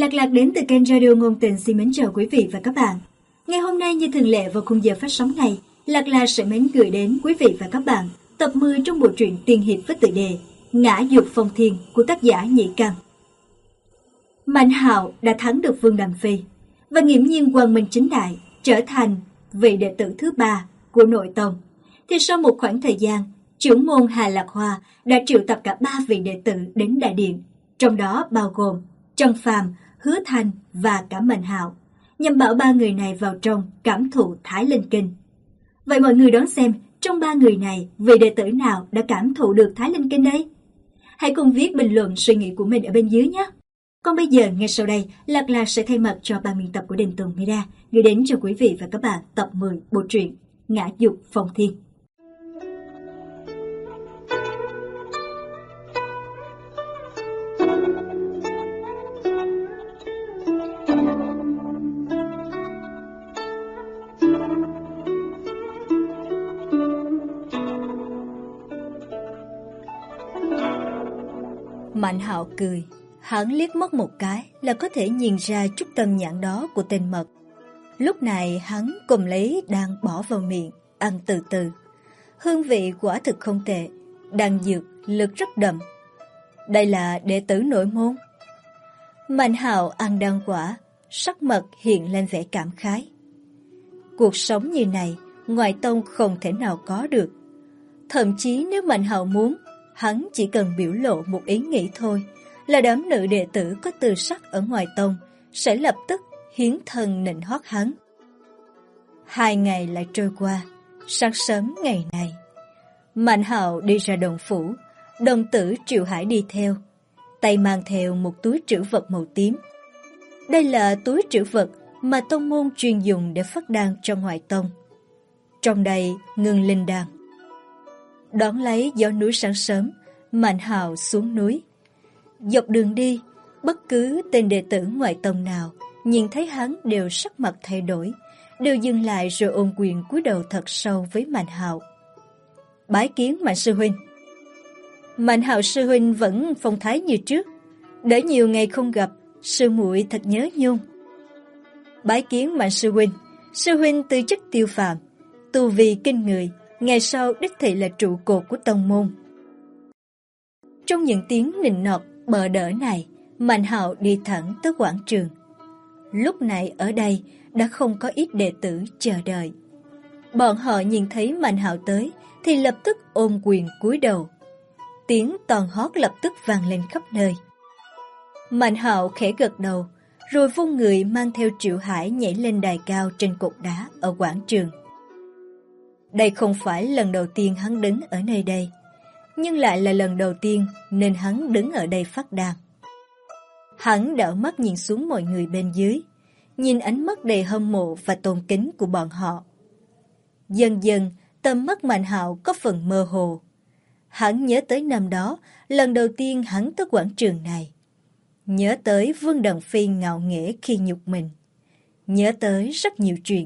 Lạc Lạc đến từ kênh Radio Ngôn Tình xin mến chào quý vị và các bạn. Ngày hôm nay như thường lệ vào khung giờ phát sóng này, Lạc Lạc sẽ mến gửi đến quý vị và các bạn tập 10 trong bộ truyện tiên hiệp với tựa đề Ngã Dục Phong Thiên của tác giả Nhĩ Căn. Mạnh Hạo đã thắng được Vương Đằng Phi và nghiễm nhiên quang minh chính đại trở thành vị đệ tử thứ 3 của nội tông. Thì sau một khoảng thời gian, trưởng môn Hà Lạc Hoa đã triệu tập cả 3 vị đệ tử đến đại điện, trong đó bao gồm Trần Phàm, Hứa Thanh và cả Mạnh Hạo, nhằm bảo 3 người này vào trong cảm thụ Thái Linh Kinh. Vậy mọi người đón xem trong 3 người này vị đệ tử nào đã cảm thụ được Thái Linh Kinh đây? Hãy cùng viết bình luận suy nghĩ của mình ở bên dưới nhé. Còn bây giờ ngay sau đây, Lạc Lạc sẽ thay mặt cho ban biên tập của Đình Tùng Media gửi đến cho quý vị và các bạn tập 10 bộ truyện Ngã Dục Phong Thiên. Mạnh Hạo cười, hắn liếc mắt một cái là có thể nhìn ra chút tâm nhãn đó của tên mật. Lúc này hắn cùng lấy đan bỏ vào miệng, ăn từ từ. Hương vị quả thực không tệ, đan dược lực rất đậm. Đây là đệ tử nội môn. Mạnh Hạo ăn đan quả, sắc mặt hiện lên vẻ cảm khái. Cuộc sống như này, ngoài tông không thể nào có được. Thậm chí nếu Mạnh Hạo muốn, hắn chỉ cần biểu lộ một ý nghĩ thôi là đám nữ đệ tử có tư sắc ở ngoài tông sẽ lập tức hiến thân nịnh hót hắn. 2 ngày lại trôi qua, sáng sớm ngày này, Mạnh Hạo đi ra đồng phủ, đồng tử Triệu Hải đi theo, tay mang theo một túi trữ vật màu tím. Đây là túi trữ vật mà tông môn chuyên dùng để phát đan cho ngoại tông. Trong đây ngưng linh đan. Đón lấy gió núi sáng sớm, Mạnh Hạo xuống núi. Dọc đường đi, bất cứ tên đệ tử ngoại tông nào nhìn thấy hắn đều sắc mặt thay đổi, đều dừng lại rồi ôm quyền cúi đầu thật sâu với Mạnh Hạo. Bái kiến Mạnh sư huynh. Mạnh Hạo sư huynh vẫn phong thái như trước, đã nhiều ngày không gặp, sư muội thật nhớ nhung. Bái kiến Mạnh sư huynh tư chất tiêu phàm, tu vi kinh người, ngày sau đích thị là trụ cột của tông môn. Trong những tiếng nịnh nọt bợ đỡ này, Mạnh Hạo đi thẳng tới quảng trường. Lúc này ở đây đã không có ít đệ tử chờ đợi. Bọn họ nhìn thấy Mạnh Hạo tới thì lập tức ôm quyền cúi đầu. Tiếng toàn hót lập tức vang lên khắp nơi. Mạnh Hạo khẽ gật đầu, rồi vung người mang theo Triệu Hải nhảy lên đài cao trên cột đá ở quảng trường. Đây không phải lần đầu tiên hắn đứng ở nơi đây, nhưng lại là lần đầu tiên nên hắn đứng ở đây phát đan. Hắn đảo mắt nhìn xuống mọi người bên dưới, nhìn ánh mắt đầy hâm mộ và tôn kính của bọn họ. Dần dần, tầm mắt Mạnh Hạo có phần mơ hồ. Hắn nhớ tới năm đó, lần đầu tiên hắn tới quảng trường này. Nhớ tới Vương Đằng Phi ngạo nghễ khi nhục mình. Nhớ tới rất nhiều chuyện.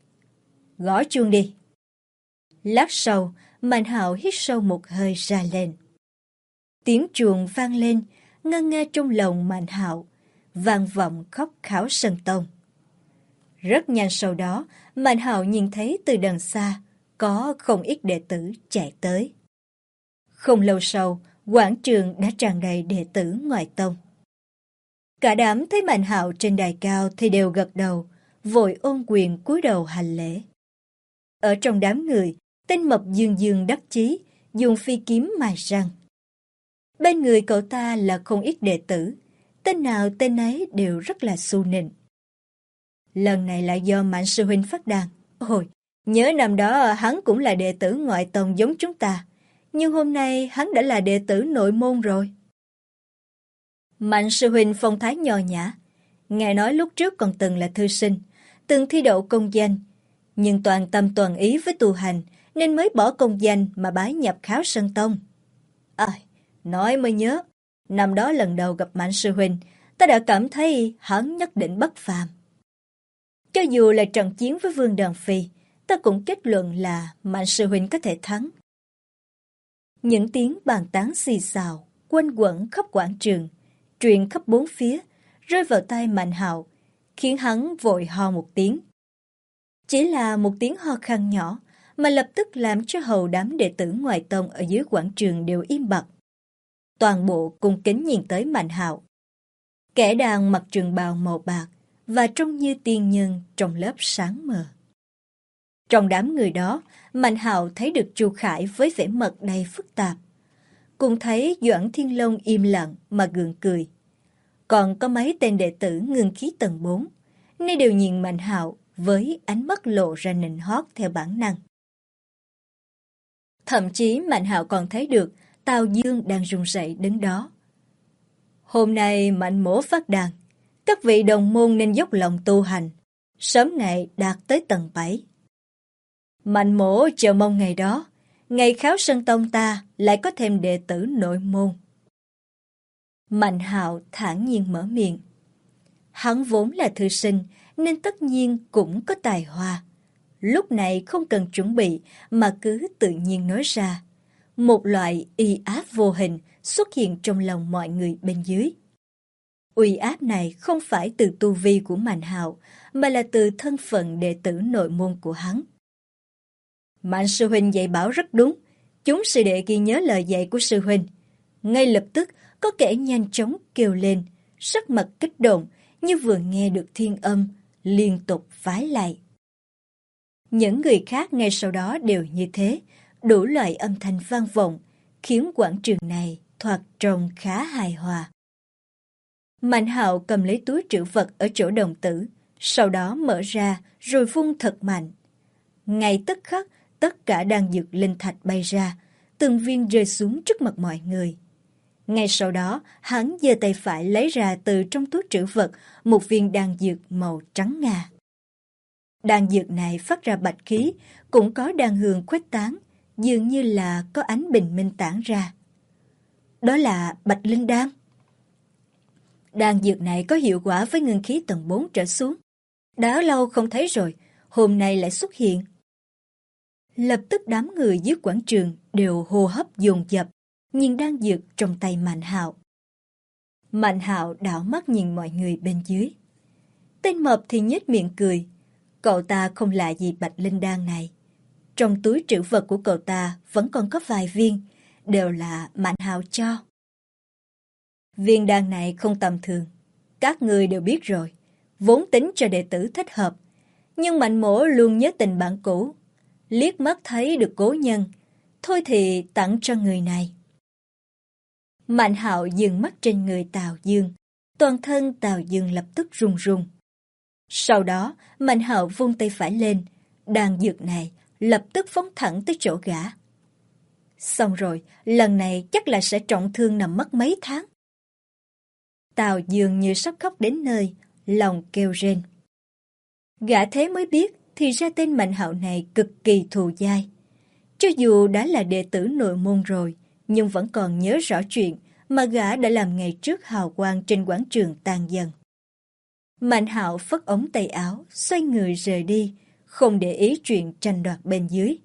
Gõ chuông đi. Lát sau, Mạnh Hạo hít sâu một hơi ra lên. Tiếng chuông vang lên, ngân nga trong lòng Mạnh Hạo, vang vọng khóc khảo sân tông. Rất nhanh sau đó, Mạnh Hạo nhìn thấy từ đằng xa, có không ít đệ tử chạy tới. Không lâu sau, quảng trường đã tràn đầy đệ tử ngoại tông. Cả đám thấy Mạnh Hạo trên đài cao thì đều gật đầu, vội ôm quyền cúi đầu hành lễ. Ở trong đám người, tên mập dương dương đắc chí, dùng phi kiếm mài răng. Bên người cậu ta là không ít đệ tử, tên nào tên ấy đều rất là xu nịnh. Lần này lại do Mạnh sư huynh phát đan. Ôi, nhớ năm đó hắn cũng là đệ tử ngoại tông giống chúng ta, nhưng hôm nay hắn đã là đệ tử nội môn rồi. Mạnh sư huynh phong thái nho nhã, nghe nói lúc trước còn từng là thư sinh, từng thi đậu công danh, nhưng toàn tâm toàn ý với tu hành nên mới bỏ công danh mà bái nhập Kháo Sơn Tông. Nói mới nhớ, năm đó lần đầu gặp Mạnh sư huynh, ta đã cảm thấy hắn nhất định bất phàm. Cho dù là trận chiến với Vương Đằng Phi, ta cũng kết luận là Mạnh sư huynh có thể thắng. Những tiếng bàn tán xì xào, quanh quẩn khắp quảng trường, truyền khắp bốn phía, rơi vào tay Mạnh Hạo, khiến hắn vội ho một tiếng. Chỉ là một tiếng ho khan nhỏ mà lập tức làm cho hầu đám đệ tử ngoại tông ở dưới quảng trường đều im bặt. Toàn bộ cung kính nhìn tới Mạnh Hạo. Kẻ đang mặc trường bào màu bạc và trông như tiên nhân trong lớp sáng mờ. Trong đám người đó, Mạnh Hạo thấy được Chu Khải với vẻ mặt đầy phức tạp. Cùng thấy Doãn Thiên Long im lặng mà gượng cười. Còn có mấy tên đệ tử ngưng khí tầng 4, nên đều nhìn Mạnh Hạo với ánh mắt lộ ra nịnh hót theo bản năng. Thậm chí Mạnh Hạo còn thấy được Tào Dương đang run rẩy đứng đó. Hôm nay Mạnh mỗ phát đàn, các vị đồng môn nên dốc lòng tu hành, sớm ngày đạt tới tầng 7. Mạnh mỗ chờ mong ngày đó, ngày Kháo Sơn Tông ta lại có thêm đệ tử nội môn. Mạnh Hạo thản nhiên mở miệng. Hắn vốn là thư sinh nên tất nhiên cũng có tài hoa. Lúc này không cần chuẩn bị mà cứ tự nhiên nói ra. Một loại uy áp vô hình xuất hiện trong lòng mọi người bên dưới. Uy áp này không phải từ tu vi của Mạnh Hạo mà là từ thân phận đệ tử nội môn của hắn. Mạnh sư huynh dạy bảo rất đúng, chúng sư đệ ghi nhớ lời dạy của sư huynh. Ngay lập tức có kẻ nhanh chóng kêu lên, sắc mặt kích động như vừa nghe được thiên âm, liên tục vái lại. Những người khác ngay sau đó đều như thế, đủ loại âm thanh vang vọng, khiến quảng trường này thoạt trông khá hài hòa. Mạnh Hạo cầm lấy túi trữ vật ở chỗ đồng tử, sau đó mở ra rồi vung thật mạnh. Ngay tức khắc, tất cả đan dược linh thạch bay ra, từng viên rơi xuống trước mặt mọi người. Ngay sau đó, hắn giơ tay phải lấy ra từ trong túi trữ vật một viên đan dược màu trắng ngà. Đan dược này phát ra bạch khí, cũng có đan hương khuếch tán, dường như là có ánh bình minh tản ra. Đó là Bạch Linh Đan. Đan dược này có hiệu quả với ngưng khí tầng 4 trở xuống. Đã lâu không thấy rồi, hôm nay lại xuất hiện. Lập tức đám người dưới quảng trường đều hô hấp dồn dập, nhìn đan dược trong tay Mạnh Hạo. Mạnh Hạo đảo mắt nhìn mọi người bên dưới. Tên mập thì nhếch miệng cười. Cậu ta không lạ gì Bạch Linh Đan này. Trong túi trữ vật của cậu ta vẫn còn có vài viên, đều là Mạnh Hạo cho. Viên đan này không tầm thường, các người đều biết rồi, vốn tính cho đệ tử thích hợp. Nhưng Mạnh mỗ luôn nhớ tình bạn cũ, liếc mắt thấy được cố nhân, thôi thì tặng cho người này. Mạnh Hạo dừng mắt trên người Tào Dương, toàn thân Tào Dương lập tức run run. Sau đó, Mạnh Hạo vung tay phải lên, đan dược này lập tức phóng thẳng tới chỗ gã. Xong rồi, lần này chắc là sẽ trọng thương nằm mất mấy tháng. Tào Dương như sắp khóc đến nơi, lòng kêu rên. Gã thế mới biết, thì ra tên Mạnh Hạo này cực kỳ thù dai. Cho dù đã là đệ tử nội môn rồi, nhưng vẫn còn nhớ rõ chuyện mà gã đã làm ngày trước hào quang trên quảng trường tan dần. Mạnh Hạo phất ống tay áo, xoay người rời đi, không để ý chuyện tranh đoạt bên dưới.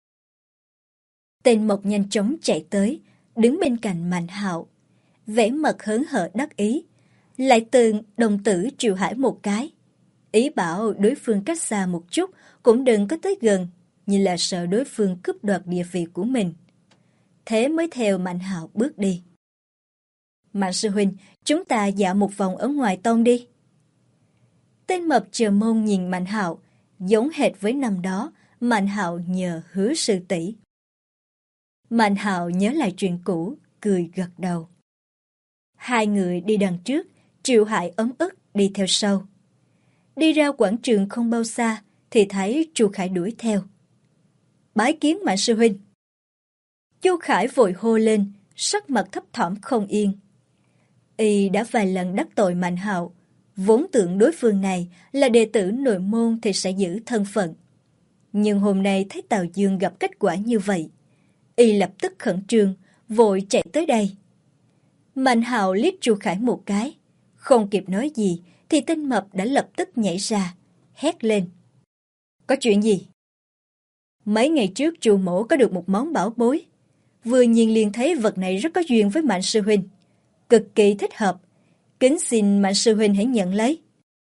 Tên Mộc nhanh chóng chạy tới, đứng bên cạnh Mạnh Hạo, vẻ mặt hớn hở đắc ý, lại từ đồng tử Triệu Hải một cái, ý bảo đối phương cách xa một chút, cũng đừng có tới gần, như là sợ đối phương cướp đoạt địa vị của mình. Thế mới theo Mạnh Hạo bước đi. Mạnh sư huynh, chúng ta dạo một vòng ở ngoài tông đi. Tên mập chờ mong nhìn Mạnh Hạo, giống hệt với năm đó, Mạnh Hạo nhờ Hứa sư tỷ. Mạnh Hạo nhớ lại chuyện cũ, cười gật đầu. Hai người đi đằng trước, Triệu Hải ấm ức đi theo sau. Đi ra quảng trường không bao xa, thì thấy Chu Khải đuổi theo. Bái kiến Mạnh sư huynh. Chu Khải vội hô lên, sắc mặt thấp thỏm không yên. Y đã vài lần đắc tội Mạnh Hạo, vốn tưởng đối phương này là đệ tử nội môn thì sẽ giữ thân phận. Nhưng hôm nay thấy Tào Dương gặp kết quả như vậy, Y lập tức khẩn trương, vội chạy tới đây. Mạnh Hạo liếc Chu Khải một cái, không kịp nói gì thì tên mập đã lập tức nhảy ra, hét lên. Có chuyện gì? Mấy ngày trước Chu mỗ có được một món bảo bối, vừa nhìn liền thấy vật này rất có duyên với Mạnh sư huynh, cực kỳ thích hợp. Kính xin Mạnh sư huynh hãy nhận lấy.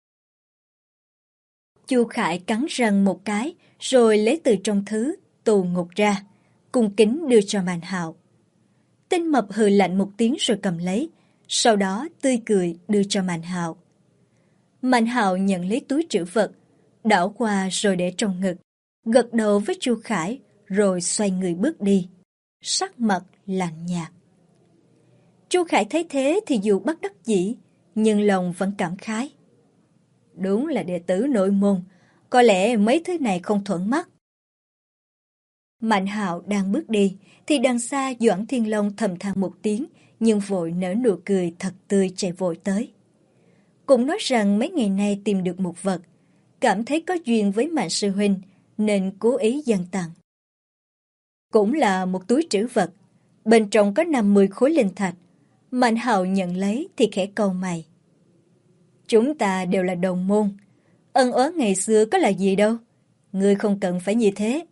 Chu Khải cắn răng một cái, rồi lấy từ trong thứ tù ngục ra, cung kính đưa cho Mạnh Hạo. Tên mập hừ lạnh một tiếng rồi cầm lấy, sau đó tươi cười đưa cho Mạnh Hạo. Mạnh Hạo nhận lấy túi trữ vật, đảo qua rồi để trong ngực, gật đầu với Chu Khải rồi xoay người bước đi, sắc mặt lạnh nhạt. Chu Khải thấy thế thì dù bất đắc dĩ, nhưng lòng vẫn cảm khái. Đúng là đệ tử nội môn, có lẽ mấy thứ này không thuận mắt. Mạnh Hạo đang bước đi, thì đằng xa Doãn Thiên Long thầm than một tiếng, nhưng vội nở nụ cười thật tươi chạy vội tới. Cũng nói rằng mấy ngày nay tìm được một vật, cảm thấy có duyên với Mạnh sư huynh, nên cố ý dâng tặng. Cũng là một túi trữ vật, bên trong có 50 khối linh thạch. Mạnh Hạo nhận lấy thì khẽ cau mày. Chúng ta đều là đồng môn, ân oán ngày xưa có là gì đâu, ngươi không cần phải như thế.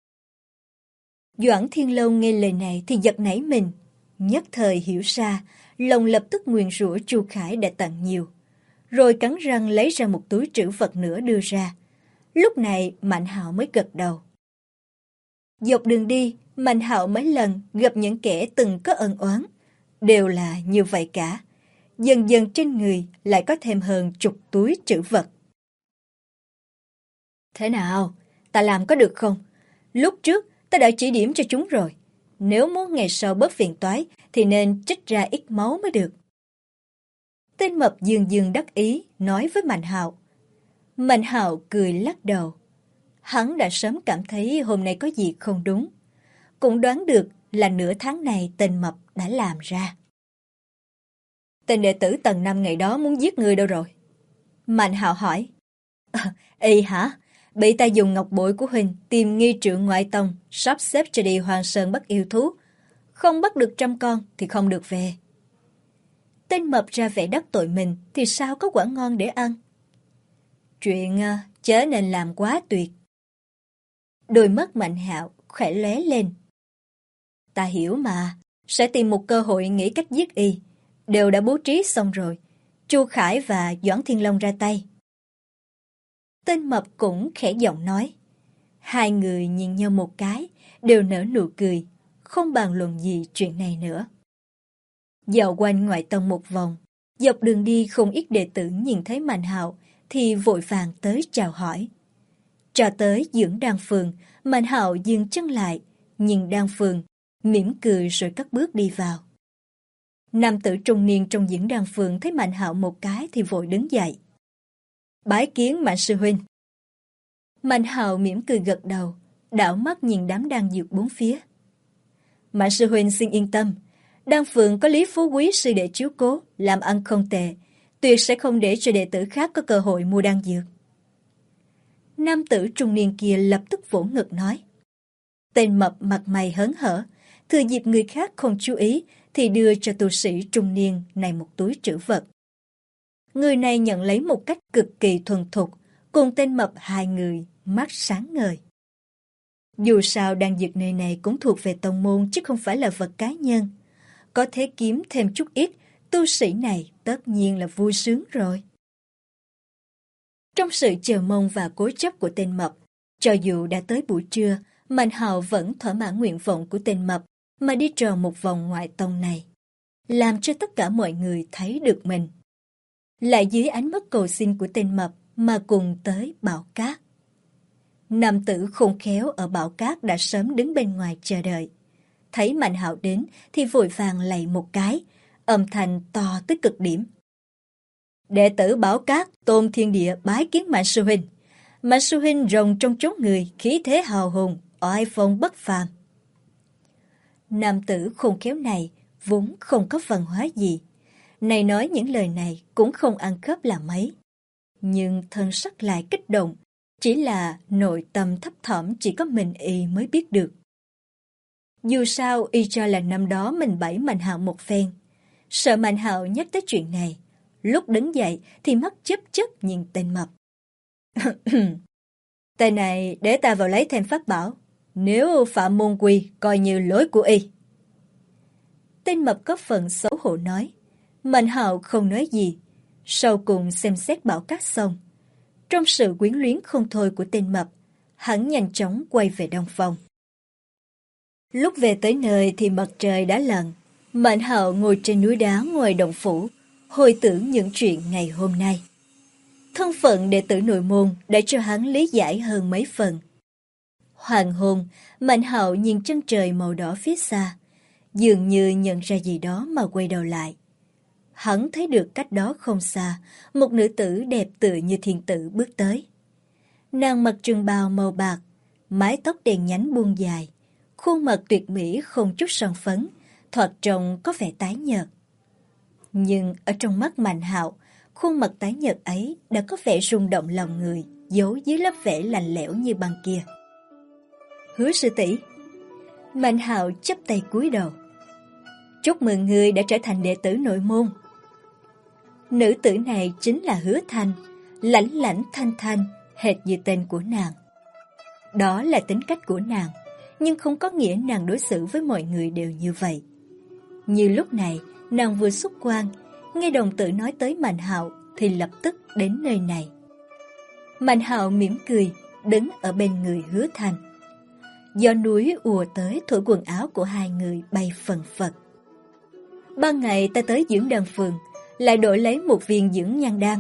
Doãn Thiên Long nghe lời này thì giật nảy mình, nhất thời hiểu ra, lòng lập tức nguyền rủa Chu Khải đã tặng nhiều, rồi cắn răng lấy ra một túi trữ vật nữa đưa ra. Lúc này Mạnh Hạo mới gật đầu. Dọc đường đi, Mạnh Hạo mấy lần gặp những kẻ từng có ân oán, đều là như vậy cả. Dần dần trên người lại có thêm hơn 10 túi trữ vật. Thế nào? Ta làm có được không? Lúc trước ta đã chỉ điểm cho chúng rồi. Nếu muốn ngày sau bớt phiền toái thì nên trích ra ít máu mới được. Tên mập dương dương đắc ý nói với Mạnh Hạo. Mạnh Hạo cười lắc đầu. Hắn đã sớm cảm thấy hôm nay có gì không đúng. Cũng đoán được là nửa tháng này tên mập đã làm ra. Tên đệ tử tầng 5 ngày đó muốn giết người đâu rồi? Mạnh Hạo hỏi. Ê hả? Bị ta dùng ngọc bội của huynh tìm nghi trượng ngoại tông, sắp xếp cho đi Hoàng Sơn bắt yêu thú. Không bắt được 100 con thì không được về. Tên mập ra vẻ đắc tội mình thì sao có quả ngon để ăn? Chuyện chớ nên làm quá tuyệt. Đôi mắt Mạnh Hạo khẽ lóe lên. Ta hiểu mà, sẽ tìm một cơ hội nghĩ cách giết y. Đều đã bố trí xong rồi. Chu Khải và Doãn Thiên Long ra tay. Tên mập cũng khẽ giọng nói. Hai người nhìn nhau một cái, đều nở nụ cười, không bàn luận gì chuyện này nữa. Dạo quanh ngoại tông một vòng, dọc đường đi không ít đệ tử nhìn thấy Mạnh Hạo thì vội vàng tới chào hỏi. Cho tới dưỡng Đan Phường, Mạnh Hạo dừng chân lại, nhìn Đan Phường, mỉm cười rồi cất bước đi vào. Nam tử trung niên trong diễn Đan Phường thấy Mạnh Hạo một cái thì vội đứng dậy. Bái kiến Mạnh sư huynh. Mạnh Hạo mỉm cười gật đầu, đảo mắt nhìn đám đan dược bốn phía. Mạnh sư huynh xin yên tâm, Đan Phường có Lý Phú Quý sư đệ chiếu cố, làm ăn không tệ, tuyệt sẽ không để cho đệ tử khác có cơ hội mua đan dược. Nam tử trung niên kia lập tức vỗ ngực nói. Tên mập mặt mày hớn hở, thừa dịp người khác không chú ý thì đưa cho tu sĩ trung niên này một túi trữ vật. Người này nhận lấy một cách cực kỳ thuần thục, cùng tên mập hai người mắt sáng ngời. Dù sao đan dược này cũng thuộc về tông môn chứ không phải là vật cá nhân. Có thể kiếm thêm chút ít, tu sĩ này tất nhiên là vui sướng rồi. Trong sự chờ mong và cố chấp của tên mập, cho dù đã tới buổi trưa, Mạnh Hạo vẫn thỏa mãn nguyện vọng của tên mập mà đi tròn một vòng ngoại tông này, làm cho tất cả mọi người thấy được mình. Lại dưới ánh mắt cầu xin của tên mập mà cùng tới Bảo Cát. Nam tử khôn khéo ở Bảo Cát đã sớm đứng bên ngoài chờ đợi. Thấy Mạnh Hạo đến thì vội vàng lạy một cái, âm thanh to tới cực điểm. Đệ tử Bảo Cát Tôn Thiên Địa bái kiến Mạnh sư huynh. Mạnh sư huynh rồng trong chốn người, khí thế hào hùng, oai phong bất phàm. Nam tử khôn khéo này vốn không có văn hóa gì. Này nói những lời này cũng không ăn khớp là mấy. Nhưng thân sắc lại kích động, chỉ là nội tâm thấp thỏm chỉ có mình y mới biết được. Dù sao y cho là năm đó mình bẫy Mạnh Hạo một phen. Sợ Mạnh Hạo nhắc tới chuyện này, lúc đứng dậy thì mắt chớp chớp nhìn tên mập. Tên này để ta vào lấy thêm pháp bảo, nếu phạm môn quy coi như lỗi của y. Tên mập có phần xấu hổ nói, Mạnh Hạo không nói gì. Sau cùng xem xét Bảo Cát xong, trong sự quyến luyến không thôi của tên mập, hắn nhanh chóng quay về Đông Phong. Lúc về tới nơi thì mặt trời đã lặn. Mạnh Hạo ngồi trên núi đá ngoài động phủ, hồi tưởng những chuyện ngày hôm nay. Thân phận đệ tử nội môn đã cho hắn lý giải hơn mấy phần. Hoàng hôn, Mạnh Hạo nhìn chân trời màu đỏ phía xa, dường như nhận ra gì đó mà quay đầu lại. Hắn thấy được cách đó không xa, một nữ tử đẹp tựa như thiên tử bước tới. Nàng mặc trường bào màu bạc, mái tóc đen nhánh buông dài, khuôn mặt tuyệt mỹ không chút son phấn, thoạt trông có vẻ tái nhợt. Nhưng ở trong mắt Mạnh Hạo, khuôn mặt tái nhợt ấy đã có vẻ rung động lòng người, giấu dưới lớp vẻ lạnh lẽo như băng kia. Hứa sư tỷ. Mạnh Hạo chắp tay cúi đầu. Chúc mừng ngươi đã trở thành đệ tử nội môn. Nữ tử này chính là Hứa Thanh, lãnh lãnh thanh thanh, hệt như tên của nàng. Đó là tính cách của nàng, nhưng không có nghĩa nàng đối xử với mọi người đều như vậy. Như lúc này, nàng vừa xuất quan, nghe đồng tử nói tới Mạnh Hạo thì lập tức đến nơi này. Mạnh Hạo mỉm cười, đứng ở bên người Hứa Thanh. Gió núi ùa tới thổi quần áo của hai người bay phần phật. Ban ngày ta tới dưỡng đan phường, lại đổi lấy một viên dưỡng nhan đan.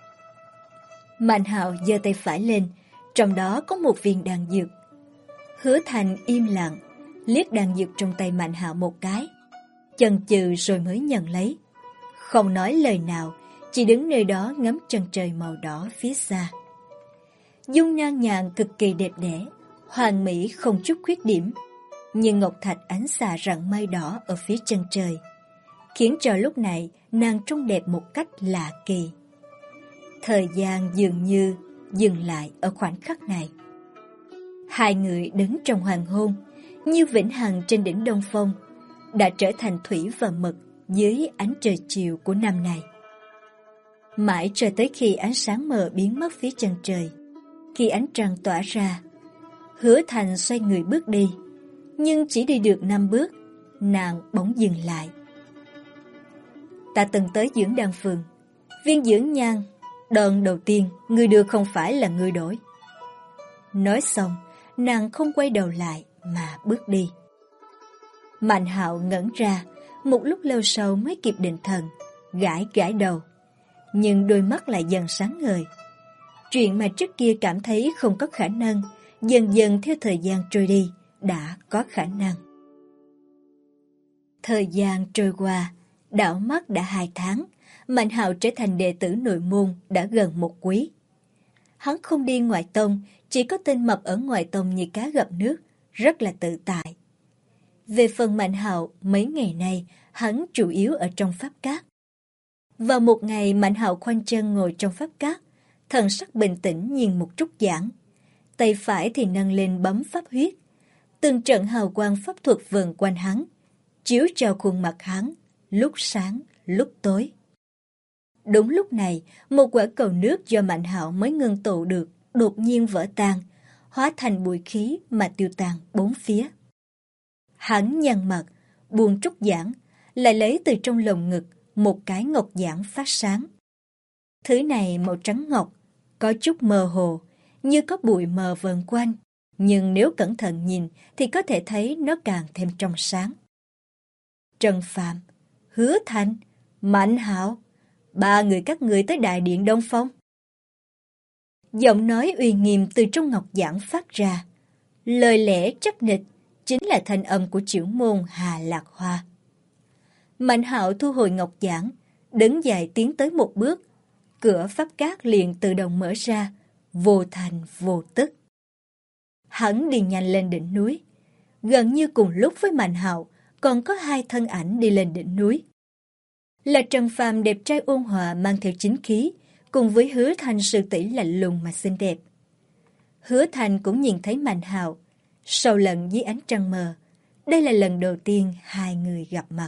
Mạnh Hạo giơ tay phải lên, trong đó có một viên đan dược. Hứa Thanh im lặng, liếc đan dược trong tay Mạnh Hạo một cái, chần chừ rồi mới nhận lấy. Không nói lời nào, chỉ đứng nơi đó ngắm chân trời màu đỏ phía xa. Dung nhan nhàn cực kỳ đẹp đẽ, hoàn mỹ không chút khuyết điểm, nhưng ngọc thạch ánh xạ rạng mây đỏ ở phía chân trời, khiến cho lúc này nàng trông đẹp một cách lạ kỳ. Thời gian dường như dừng lại ở khoảnh khắc này. Hai người đứng trong hoàng hôn, như vĩnh hằng trên đỉnh Đông Phong, đã trở thành thủy và mực dưới ánh trời chiều của năm này. Mãi cho tới khi ánh sáng mờ biến mất phía chân trời, khi ánh trăng tỏa ra, Hứa Thanh xoay người bước đi, nhưng chỉ đi được 5 bước, nàng bỗng dừng lại. Ta từng tới dưỡng đan phường, viên dưỡng nhan, đòn đầu tiên người đưa không phải là người đổi. Nói xong, nàng không quay đầu lại mà bước đi. Mạnh Hạo ngẩn ra, một lúc lâu sau mới kịp định thần, gãi gãi đầu, nhưng đôi mắt lại dần sáng ngời. Chuyện mà trước kia cảm thấy không có khả năng, dần dần theo thời gian trôi đi, đã có khả năng. Thời gian trôi qua, đảo mắt đã 2 tháng, Mạnh Hạo trở thành đệ tử nội môn đã gần 1 quý. Hắn không đi ngoại tông, chỉ có tên mập ở ngoại tông như cá gặp nước, rất là tự tại. Về phần Mạnh Hạo, mấy ngày nay, hắn chủ yếu ở trong pháp các. Vào một ngày, Mạnh Hạo khoanh chân ngồi trong pháp các, thần sắc bình tĩnh nhìn một trúc giảng. Tay phải thì nâng lên bấm pháp huyết. Từng trận hào quang pháp thuật vần quanh hắn, chiếu cho khuôn mặt hắn, lúc sáng, lúc tối. Đúng lúc này, một quả cầu nước do Mạnh Hạo mới ngưng tụ được, đột nhiên vỡ tan, hóa thành bụi khí mà tiêu tan 4 phía. Hắn nhăn mặt, buông trúc giảng, lại lấy từ trong lồng ngực một cái ngọc giản phát sáng. Thứ này màu trắng ngọc, có chút mơ hồ, như có bụi mờ vờn quanh, nhưng nếu cẩn thận nhìn thì có thể thấy nó càng thêm trong sáng. Trần Phạm, Hứa Thanh, Mạnh Hạo, 3 người các người tới đại điện Đông Phong. Giọng nói uy nghiêm từ trong ngọc giản phát ra, lời lẽ chắc nịch, chính là thanh âm của trưởng môn Hà Lạc Hoa. Mạnh Hạo thu hồi ngọc giản, đứng dậy tiến tới một bước, cửa pháp các liền tự động mở ra, vô thành vô tức. Hắn đi nhanh lên đỉnh núi, gần như cùng lúc với Mạnh Hạo còn có 2 thân ảnh đi lên đỉnh núi. Là Trần Phàm đẹp trai ôn hòa mang theo chính khí, cùng với Hứa Thanh sư tỷ lạnh lùng mà xinh đẹp. Hứa Thanh cũng nhìn thấy Mạnh Hạo, sau lần dưới ánh trăng mờ, đây là lần đầu tiên 2 người gặp mặt.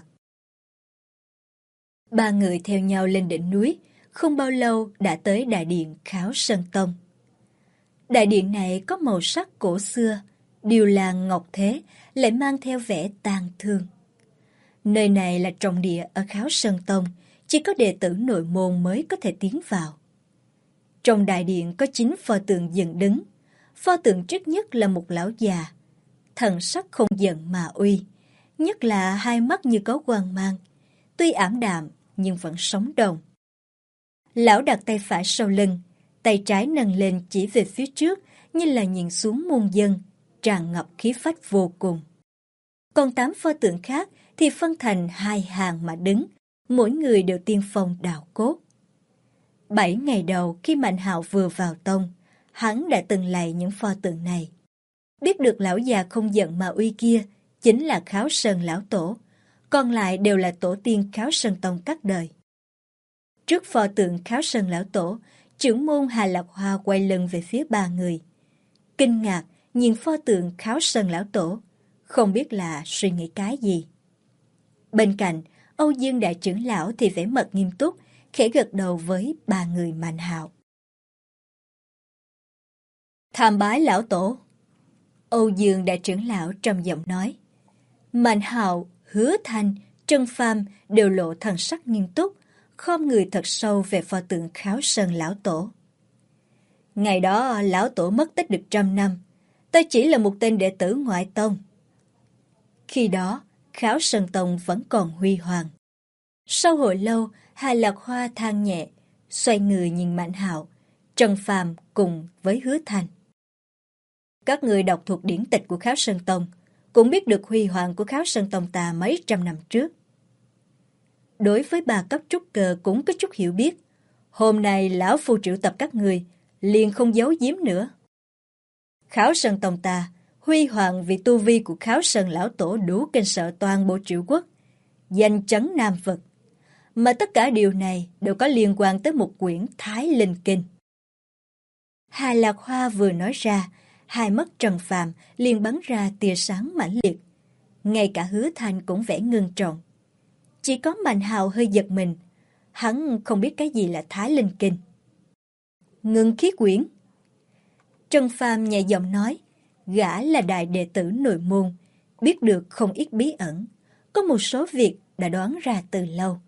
3 người theo nhau lên đỉnh núi, không bao lâu đã tới đại điện Kháo Sơn Tông. Đại điện này có màu sắc cổ xưa, điêu làng ngọc thế, lại mang theo vẻ tang thương. Nơi này là trọng địa ở Kháo Sơn Tông, chỉ có đệ tử nội môn mới có thể tiến vào. Trong đại điện có 9 pho tượng dựng đứng. Pho tượng trước nhất là một lão già, thần sắc không giận mà uy, nhất là hai mắt như có quang mang, tuy ảm đạm nhưng vẫn sống động. Lão đặt tay phải sau lưng, tay trái nâng lên chỉ về phía trước như là nhìn xuống muôn dân, tràn ngập khí phách vô cùng. Còn 8 pho tượng khác thì phân thành 2 hàng mà đứng, mỗi người đều tiên phong đạo cốt. 7 ngày đầu khi Mạnh Hạo vừa vào tông, hắn đã từng lạy những pho tượng này. Biết được lão già không giận mà uy kia chính là Kháo Sơn lão tổ, còn lại đều là tổ tiên Kháo Sơn tông các đời. Trước pho tượng Kháo Sơn lão tổ, trưởng môn Hà Lạc Hoa quay lưng về phía 3 người. Kinh ngạc nhìn pho tượng Kháo Sơn lão tổ, không biết là suy nghĩ cái gì. Bên cạnh, Âu Dương đại trưởng lão thì vẻ mặt nghiêm túc, khẽ gật đầu với 3 người Mạnh Hạo. Tham bái lão tổ. Âu Dương đại trưởng lão trầm giọng nói. Mạnh Hạo, Hứa Thanh, Trân Phàm đều lộ thần sắc nghiêm túc, khom người thật sâu về pho tượng Kháo Sơn lão tổ. Ngày đó lão tổ mất tích được 100 năm, ta chỉ là một tên đệ tử ngoại tông. Khi đó, Kháo Sơn tông vẫn còn huy hoàng. Sau hồi lâu, Hà Lạc Hoa than nhẹ, xoay người nhìn Mạnh Hạo, Trân Phàm cùng với Hứa Thanh. Các người đọc thuộc điển tịch của Kháo Sơn tông, cũng biết được huy hoàng của Kháo Sơn tông ta mấy trăm năm trước. Đối với 3 cấp trúc cơ cũng có chút hiểu biết. Hôm nay lão phu triệu tập các người, liền không giấu giếm nữa. Kháo Sơn tông ta, huy hoàng vì tu vi của Kháo Sơn lão tổ đủ kinh sợ toàn bộ Triệu Quốc, danh chấn Nam vực. Mà tất cả điều này đều có liên quan tới một quyển Thái Linh Kinh. Hà Lạc Hoa vừa nói ra, hai mắt Trần Phàm liền bắn ra tia sáng mãnh liệt. Ngay cả Hứa Thanh cũng vẻ ngưng trọng. Chỉ có Mạnh Hạo hơi giật mình. Hắn không biết cái gì là Thái Linh Kinh. Ngưng khí quyển. Trần Phàm nhẹ giọng nói, gã là đại đệ tử nội môn, biết được không ít bí ẩn, có một số việc đã đoán ra từ lâu.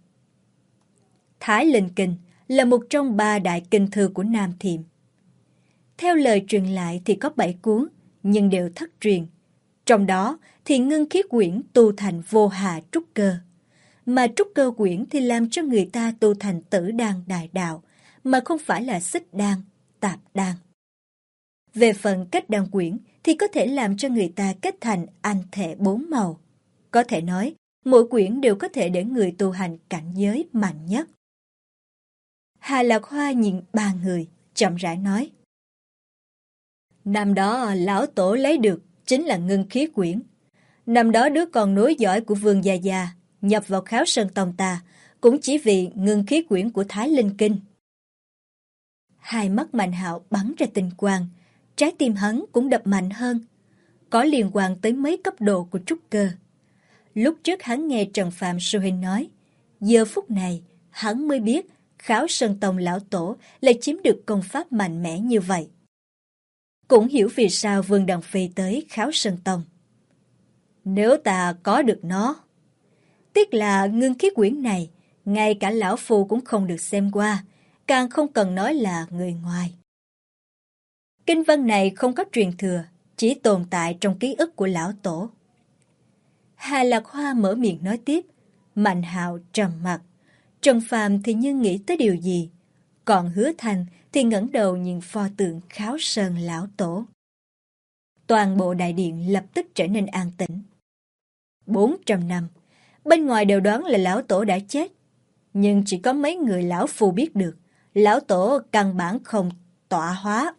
Thái Linh Kinh là một trong 3 đại kinh thư của Nam Thiểm. Theo lời truyền lại thì có 7 cuốn, nhưng đều thất truyền. Trong đó thì ngưng khí quyển tu thành vô hà trúc cơ, mà trúc cơ quyển thì làm cho người ta tu thành tử đan đại đạo, mà không phải là xích đan, tạp đan. Về phần kết đan quyển thì có thể làm cho người ta kết thành anh thể 4 màu. Có thể nói, mỗi quyển đều có thể để người tu hành cảnh giới mạnh nhất. Hà Lạc Hoa nhìn 3 người, chậm rãi nói. Năm đó lão tổ lấy được chính là ngưng khí quyển. Năm đó đứa con nối dõi của Vương Gia Gia nhập vào Kháo Sơn tông ta cũng chỉ vì ngưng khí quyển của Thái Linh Kinh. Hai mắt Mạnh Hạo bắn ra tinh quang, trái tim hắn cũng đập mạnh hơn. Có liên quan tới mấy cấp độ của trúc cơ. Lúc trước hắn nghe Trần Phạm sư huynh nói, giờ phút này hắn mới biết Kháo Sơn tông lão tổ lại chiếm được công pháp mạnh mẽ như vậy. Cũng hiểu vì sao Vương Đằng Phi tới Kháo Sơn tông. Nếu ta có được nó, tiếc là ngưng khí quyển này, ngay cả lão phu cũng không được xem qua, càng không cần nói là người ngoài. Kinh văn này không có truyền thừa, chỉ tồn tại trong ký ức của lão tổ. Hà Lạc Hoa mở miệng nói tiếp, Mạnh Hạo trầm mặt, Trần Phàm thì như nghĩ tới điều gì, còn Hứa Thanh thì ngẩng đầu nhìn pho tượng Kháo Sơn lão tổ. Toàn bộ đại điện lập tức trở nên an tĩnh. 400 năm, bên ngoài đều đoán là lão tổ đã chết, nhưng chỉ có mấy người lão phu biết được, lão tổ căn bản không tọa hóa.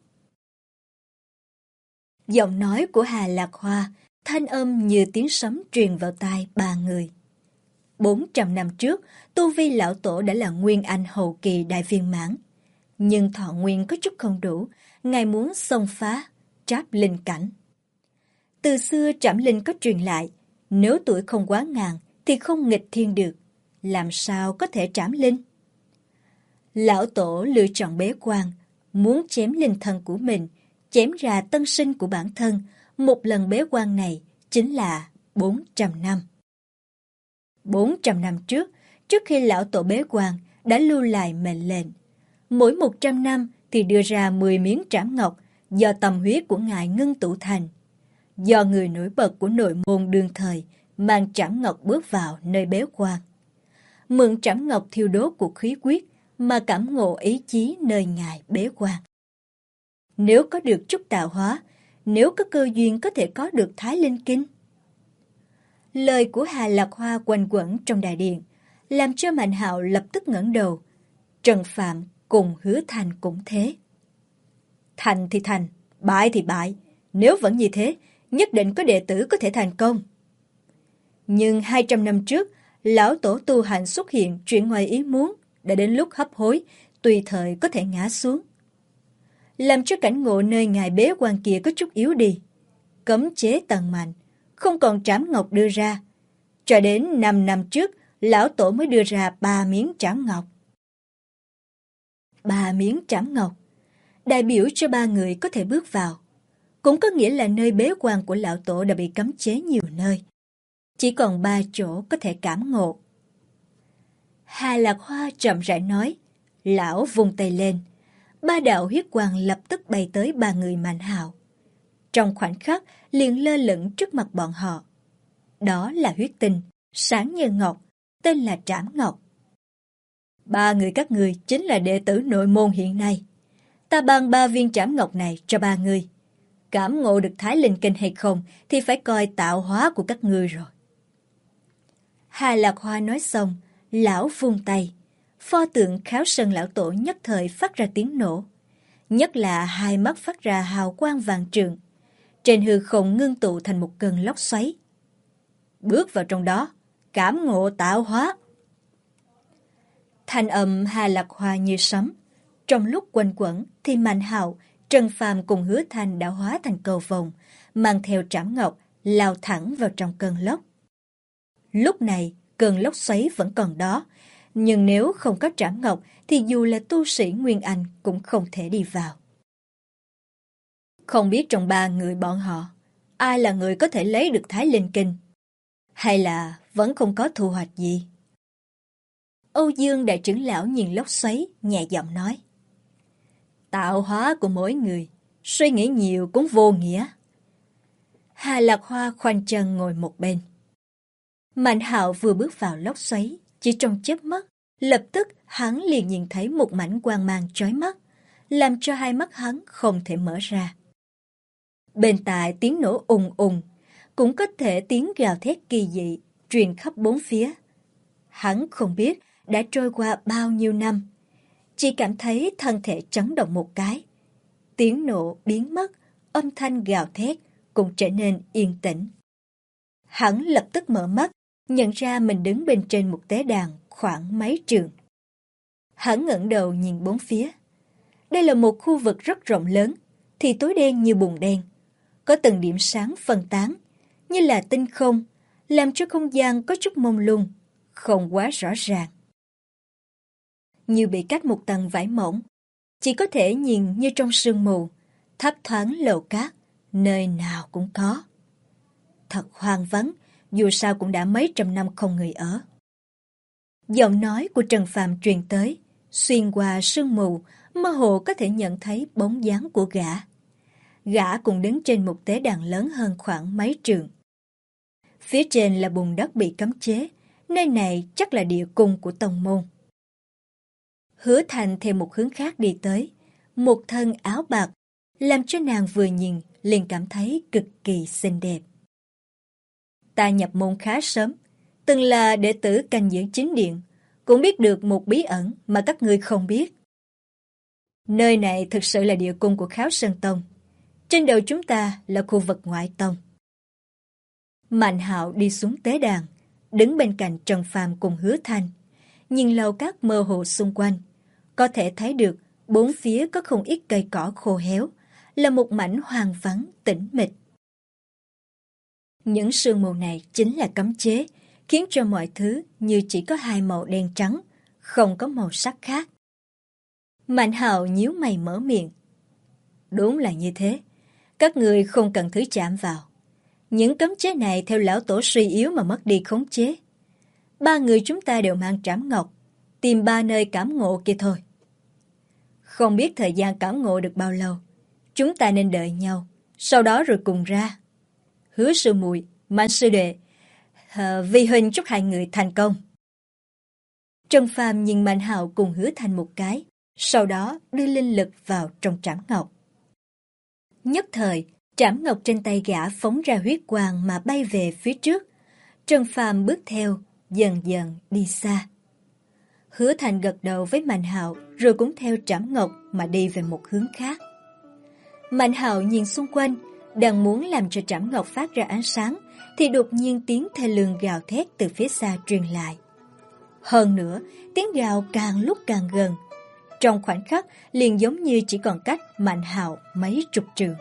Giọng nói của Hà Lạc Hoa, thanh âm như tiếng sấm truyền vào tai 3 người. 400 năm trước, tu vi lão tổ đã là Nguyên Anh hậu kỳ đại viên mãn. Nhưng thọ nguyên có chút không đủ, ngài muốn xông phá, tráp linh cảnh. Từ xưa trảm linh có truyền lại, nếu tuổi không quá ngàn thì không nghịch thiên được, làm sao có thể trảm linh? Lão tổ lựa chọn bế quan, muốn chém linh thân của mình, chém ra tân sinh của bản thân, một lần bế quan này chính là 400 năm. 400 năm trước, trước khi lão tổ bế quan đã lưu lại mệnh lệnh. Mỗi 100 năm thì đưa ra 10 miếng trảm ngọc do tâm huyết của ngài ngưng tụ thành. Do người nổi bật của nội môn đương thời mang trảm ngọc bước vào nơi bế quan. Mượn trảm ngọc thiêu đốt của khí quyết mà cảm ngộ ý chí nơi ngài bế quan. Nếu có được chút tạo hóa, nếu có cơ duyên có thể có được Thái Linh Kinh. Lời của Hà Lạc Hoa quanh quẩn trong đại điện, làm cho Mạnh Hạo lập tức ngẩng đầu. Trần Phạm cùng Hứa Thành cũng thế. Thành thì thành, bại thì bại. Nếu vẫn như thế, nhất định có đệ tử có thể thành công. Nhưng 200 năm trước, lão tổ tu hành xuất hiện chuyện ngoài ý muốn, đã đến lúc hấp hối, tùy thời có thể ngã xuống. Làm cho cảnh ngộ nơi ngài bế quan kia có chút yếu đi. Cấm chế tầng mạnh, không còn trảm ngọc đưa ra. Cho đến 5 năm trước, lão tổ mới đưa ra 3 miếng trảm ngọc. 3 miếng trảm ngọc, đại biểu cho 3 người có thể bước vào. Cũng có nghĩa là nơi bế quan của lão tổ đã bị cấm chế nhiều nơi. Chỉ còn 3 chỗ có thể cảm ngộ. Hà Lạc Hoa chậm rãi nói, lão vung tay lên. 3 đạo huyết quang lập tức bay tới 3 người Mạnh Hạo. Trong khoảnh khắc liền lơ lửng trước mặt bọn họ. Đó là huyết tinh, sáng như ngọc, tên là Trảm Ngọc. 3 người các ngươi chính là đệ tử nội môn hiện nay. Ta ban 3 viên Trảm Ngọc này cho 3 người. Cảm ngộ được Thái Linh Kinh hay không thì phải coi tạo hóa của các ngươi rồi. Hà Lạc Hoa nói xong, lão vung tay. Pho tượng Kháo Sơn lão tổ nhất thời phát ra tiếng nổ. Nhất là 2 mắt phát ra hào quang vàng trượng. Trên hư không ngưng tụ thành một cơn lốc xoáy. Bước vào trong đó, cảm ngộ tạo hóa. Thanh âm Hà Lạc Hoa như sấm. Trong lúc quanh quẩn thì Mạnh Hạo, Trần Phàm cùng Hứa Thành đã hóa thành cầu vồng, mang theo trảm ngọc, lao thẳng vào trong cơn lốc. Lúc này, cơn lốc xoáy vẫn còn đó, nhưng nếu không có trảm ngọc thì dù là tu sĩ Nguyên Anh cũng không thể đi vào. Không biết trong 3 người bọn họ, ai là người có thể lấy được Thái Linh Kinh? Hay là vẫn không có thu hoạch gì? Âu Dương đại trưởng lão nhìn lốc xoáy, nhẹ giọng nói. Tạo hóa của mỗi người, suy nghĩ nhiều cũng vô nghĩa. Hà Lạc Hoa khoanh chân ngồi một bên. Mạnh Hạo vừa bước vào lốc xoáy, chỉ trong chớp mắt, lập tức hắn liền nhìn thấy một mảnh quang mang chói mắt, làm cho 2 mắt hắn không thể mở ra. Bên tai tiếng nổ ùng ùng, cũng có thể tiếng gào thét kỳ dị, truyền khắp bốn phía. Hắn không biết đã trôi qua bao nhiêu năm, chỉ cảm thấy thân thể chấn động một cái. Tiếng nổ biến mất, âm thanh gào thét cũng trở nên yên tĩnh. Hắn lập tức mở mắt, nhận ra mình đứng bên trên một tế đàn khoảng mấy trượng. Hắn ngẩng đầu nhìn bốn phía. Đây là một khu vực rất rộng lớn, thì tối đen như bùn đen. Có từng điểm sáng phân tán, như là tinh không, làm cho không gian có chút mông lung, không quá rõ ràng. Như bị cách một tầng vải mỏng, chỉ có thể nhìn như trong sương mù, thấp thoáng lầu cát, nơi nào cũng có. Thật hoang vắng, dù sao cũng đã mấy trăm năm không người ở. Giọng nói của Trần Phàm truyền tới, xuyên qua sương mù, mơ hồ có thể nhận thấy bóng dáng của gã. Gã cũng đứng trên một tế đàn lớn hơn khoảng mấy trượng. Phía trên là bùn đất bị cấm chế, nơi này chắc là địa cung của tông môn. Hứa Thành theo một hướng khác đi tới, một thân áo bạc, làm cho nàng vừa nhìn liền cảm thấy cực kỳ xinh đẹp. Ta nhập môn khá sớm, từng là đệ tử canh giữ chính điện, cũng biết được một bí ẩn mà các ngươi không biết. Nơi này thực sự là địa cung của Kháo Sơn Tông. Trên đầu chúng ta là khu vực ngoại tông. Mạnh Hạo đi xuống tế đàn, đứng bên cạnh Trần Phàm cùng Hứa Thanh, nhìn lầu cát mơ hồ xung quanh, có thể thấy được bốn phía có không ít cây cỏ khô héo, là một mảnh hoang vắng tĩnh mịch. Những sương mù này chính là cấm chế, khiến cho mọi thứ như chỉ có 2 màu đen trắng, không có màu sắc khác. Mạnh Hạo nhíu mày mở miệng. Đúng là như thế, các người không cần thứ chạm vào. Những cấm chế này theo lão tổ suy yếu mà mất đi khống chế. Ba người chúng ta đều mang trảm ngọc, tìm ba nơi cảm ngộ kia thôi. Không biết thời gian cảm ngộ được bao lâu, chúng ta nên đợi nhau, sau đó rồi cùng ra. Hứa sư muội, Mạnh sư đệ, vi huynh chúc hai người thành công. Trần Phàm nhìn Mạnh Hạo cùng Hứa Thanh một cái, sau đó đưa linh lực vào trong trảm ngọc. Nhất thời, trảm ngọc trên tay gã phóng ra huyết quang mà bay về phía trước. Trần Phàm bước theo, dần dần đi xa. Hứa Thanh gật đầu với Mạnh Hạo, rồi cũng theo trảm ngọc mà đi về một hướng khác. Mạnh Hạo nhìn xung quanh, đang muốn làm cho trảm ngọc phát ra ánh sáng, thì đột nhiên tiếng thê lương gào thét từ phía xa truyền lại. Hơn nữa, tiếng gào càng lúc càng gần. Trong khoảnh khắc, liền giống như chỉ còn cách Mạnh Hạo mấy chục trượng.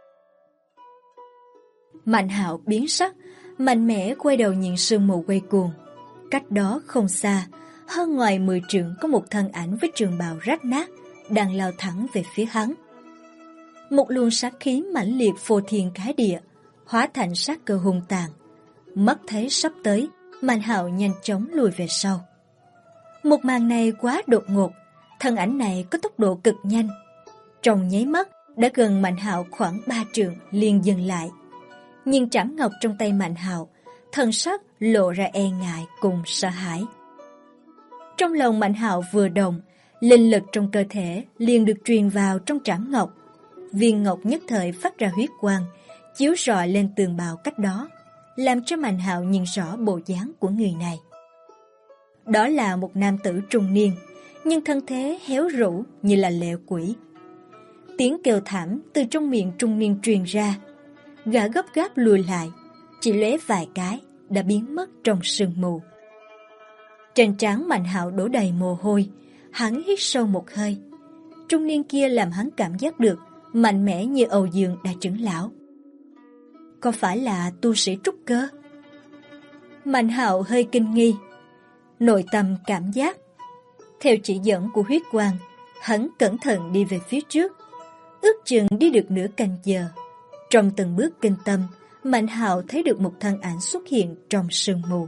Mạnh Hạo biến sắc, mạnh mẽ quay đầu nhìn sương mù quay cuồng. Cách đó không xa, hơn ngoài 10 trượng có một thân ảnh với trường bào rách nát, đang lao thẳng về phía hắn. Một luồng sát khí mãnh liệt phô thiên cái địa, hóa thành sát cơ hung tàn. Mắt thấy sắp tới, Mạnh Hạo nhanh chóng lùi về sau. Một màn này quá đột ngột, thân ảnh này có tốc độ cực nhanh. Trong nháy mắt, đã gần Mạnh Hạo khoảng 3 trượng liền dừng lại. Nhìn trảm ngọc trong tay Mạnh Hạo, thần sắc lộ ra e ngại cùng sợ hãi. Trong lòng Mạnh Hạo vừa động, linh lực trong cơ thể liền được truyền vào trong trảm ngọc. Viên ngọc nhất thời phát ra huyết quang, chiếu rọi lên tường bào cách đó, làm cho Mạnh Hạo nhìn rõ bộ dáng của người này. Đó là một nam tử trung niên, nhưng thân thế héo rũ như là lệ quỷ. Tiếng kêu thảm từ trong miệng trung niên truyền ra. Gã gấp gáp lùi lại, chỉ lóe vài cái đã biến mất trong sương mù. Trên trán Mạnh Hạo đổ đầy mồ hôi, hắn hít sâu một hơi. Trung niên kia làm hắn cảm giác được mạnh mẽ như Âu Dương Đại trưởng lão. Có phải là tu sĩ trúc cơ? Mạnh Hạo hơi kinh nghi, nội tâm cảm giác. Theo chỉ dẫn của huyết quang, hắn cẩn thận đi về phía trước. Ước chừng đi được nửa canh giờ. Trong từng bước kinh tâm, Mạnh Hạo thấy được một thân ảnh xuất hiện trong sương mù.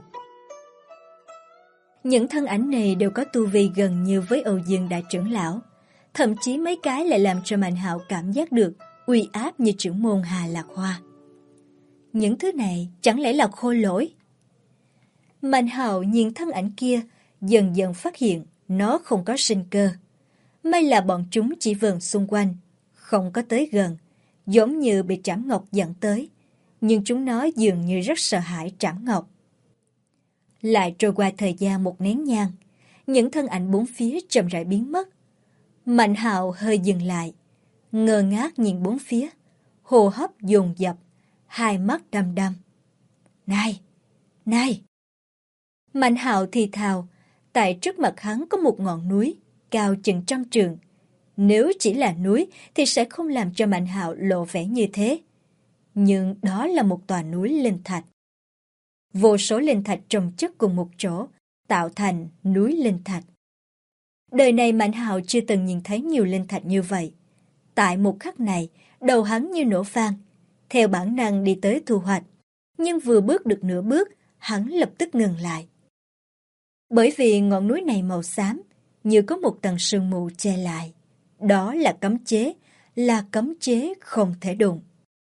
Những thân ảnh này đều có tu vi gần như với Âu Dương Đại trưởng lão. Thậm chí mấy cái lại làm cho Mạnh Hạo cảm giác được uy áp như trưởng môn Hà Lạc Hoa. Những thứ này chẳng lẽ là khôi lỗi? Mạnh Hạo nhìn thân ảnh kia, dần dần phát hiện nó không có sinh cơ. May là bọn chúng chỉ vờn xung quanh, không có tới gần, giống như bị trảm ngọc dẫn tới. Nhưng chúng nó dường như rất sợ hãi trảm ngọc. Lại trôi qua thời gian một nén nhang, những thân ảnh bốn phía chậm rãi biến mất. Mạnh Hạo hơi dừng lại, ngơ ngác nhìn bốn phía, hô hấp dồn dập, hai mắt đăm đăm. Này! Này! Mạnh Hạo thì thào, tại trước mặt hắn có một ngọn núi, cao chừng 100 trượng. Nếu chỉ là núi thì sẽ không làm cho Mạnh Hạo lộ vẻ như thế. Nhưng đó là một tòa núi linh thạch. Vô số linh thạch chồng chất cùng một chỗ, tạo thành núi linh thạch. Đời này Mạnh Hạo chưa từng nhìn thấy nhiều linh thạch như vậy. Tại một khắc này, đầu hắn như nổ vang, theo bản năng đi tới thu hoạch. Nhưng vừa bước được nửa bước, hắn lập tức ngừng lại. Bởi vì ngọn núi này màu xám, như có một tầng sương mù che lại. Đó là cấm chế không thể đụng.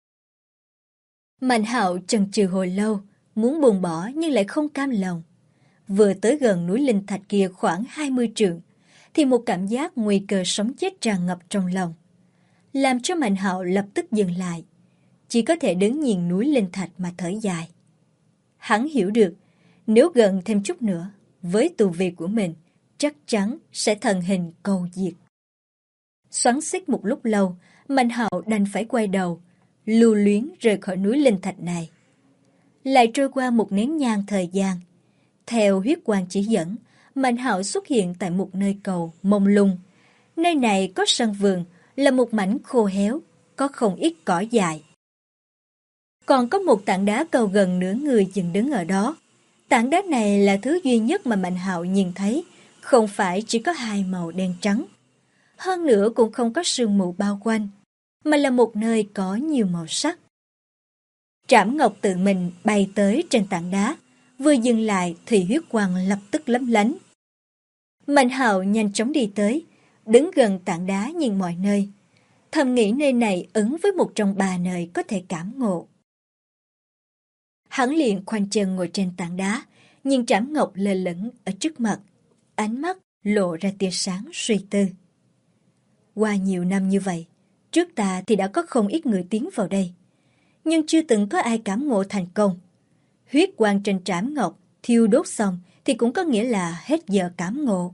Mạnh Hạo chần chừ hồi lâu, muốn buông bỏ nhưng lại không cam lòng. Vừa tới gần núi linh thạch kia khoảng 20 trượng, thì một cảm giác nguy cơ sống chết tràn ngập trong lòng, làm cho Mạnh Hạo lập tức dừng lại, chỉ có thể đứng nhìn núi linh thạch mà thở dài. Hắn hiểu được, nếu gần thêm chút nữa, với tu vi của mình, chắc chắn sẽ thần hình câu diệt. Xoắn xít một lúc lâu, Mạnh Hạo đành phải quay đầu, lưu luyến rời khỏi núi linh thạch này. Lại trôi qua một nén nhang thời gian. Theo huyết quang chỉ dẫn, Mạnh Hạo xuất hiện tại một nơi cầu mông lung. Nơi này có sân vườn, là một mảnh khô héo, có không ít cỏ dại. Còn có một tảng đá cao gần nửa người dừng đứng ở đó. Tảng đá này là thứ duy nhất mà Mạnh Hạo nhìn thấy, không phải chỉ có hai màu đen trắng. Hơn nữa cũng không có sương mù bao quanh, mà là một nơi có nhiều màu sắc. Trảm Ngọc tự mình bay tới trên tảng đá, Vừa dừng lại thì huyết quang lập tức lấp lánh. Mạnh Hạo nhanh chóng đi tới, đứng gần tảng đá nhìn mọi nơi. Thầm nghĩ nơi này ứng với một trong 3 nơi có thể cảm ngộ. Hắn liền khoanh chân ngồi trên tảng đá, nhìn trảm ngọc lơ lửng ở trước mặt, ánh mắt lộ ra tia sáng suy tư. Qua nhiều năm như vậy, trước ta thì đã có không ít người tiến vào đây, nhưng chưa từng có ai cảm ngộ thành công. Huyết quang trên trảm ngọc thiêu đốt xong thì cũng có nghĩa là hết giờ cảm ngộ.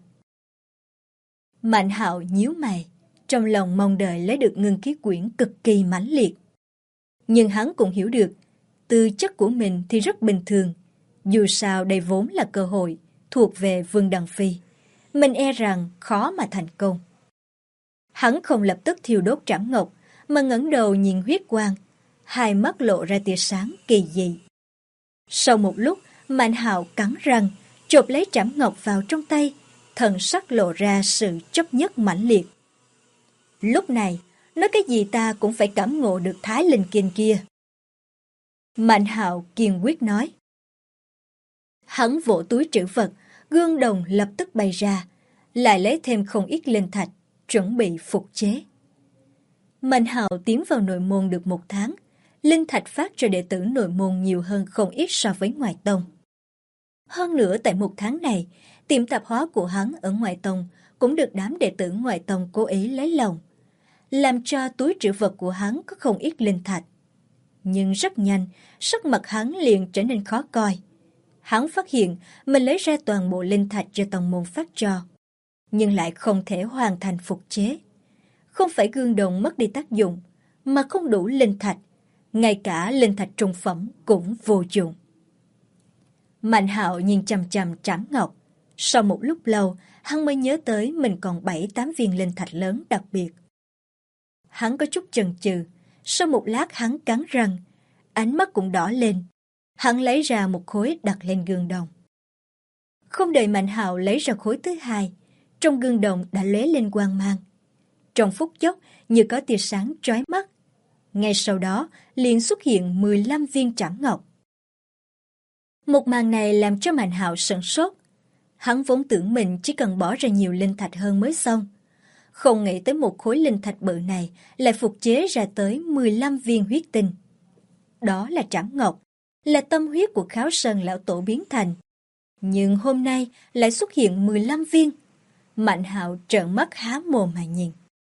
Mạnh Hạo nhíu mày, trong lòng mong đợi lấy được ngưng khí quyển cực kỳ mãnh liệt. Nhưng hắn cũng hiểu được, tư chất của mình thì rất bình thường. Dù sao đây vốn là cơ hội thuộc về Vương Đằng Phi. Mình e rằng khó mà thành công. Hắn không lập tức thiêu đốt trảm ngọc, mà ngẩng đầu nhìn huyết quang, hai mắt lộ ra tia sáng kỳ dị. Sau một lúc, Mạnh Hạo cắn răng, chộp lấy trảm ngọc vào trong tay, thần sắc lộ ra sự chấp nhất mãnh liệt. Lúc này, nói cái gì ta cũng phải cảm ngộ được Thái Linh Kinh kia. Mạnh Hạo kiên quyết nói. Hắn vỗ túi trữ vật, gương đồng lập tức bay ra, lại lấy thêm không ít linh thạch, chuẩn bị phục chế. Mạnh Hạo tiến vào nội môn được 1 tháng, linh thạch phát cho đệ tử nội môn nhiều hơn không ít so với ngoại tông. Hơn nữa tại 1 tháng này, tiệm tạp hóa của hắn ở ngoại tông cũng được đám đệ tử ngoại tông cố ý lấy lòng, làm cho túi trữ vật của hắn có không ít linh thạch. Nhưng rất nhanh, sắc mặt hắn liền trở nên khó coi. Hắn phát hiện mình lấy ra toàn bộ linh thạch cho tông môn phát cho, nhưng lại không thể hoàn thành phục chế. Không phải gương đồng mất đi tác dụng, mà không đủ linh thạch, ngay cả linh thạch trung phẩm cũng vô dụng. Mạnh Hạo nhìn chằm chằm trảm ngọc. Sau một lúc lâu, hắn mới nhớ tới mình còn 7-8 viên linh thạch lớn đặc biệt. Hắn có chút chần chừ, sau một lát hắn cắn răng, ánh mắt cũng đỏ lên. Hắn lấy ra một khối đặt lên gương đồng. Không đợi Mạnh Hạo lấy ra khối thứ hai, trong gương đồng đã lóe lên quang mang. Trong phút chốc như có tia sáng chói mắt. Ngay sau đó liền xuất hiện 15 viên trảm ngọc. Một màn này làm cho Mạnh Hạo sửng sốt. Hắn vốn tưởng mình chỉ cần bỏ ra nhiều linh thạch hơn mới xong. Không nghĩ tới một khối linh thạch bự này lại phục chế ra tới 15 viên huyết tinh. Đó là trảm ngọc, là tâm huyết của Kháo Sơn lão tổ biến thành. Nhưng hôm nay lại xuất hiện 15 viên. Mạnh Hạo trợn mắt há mồm mà nhìn.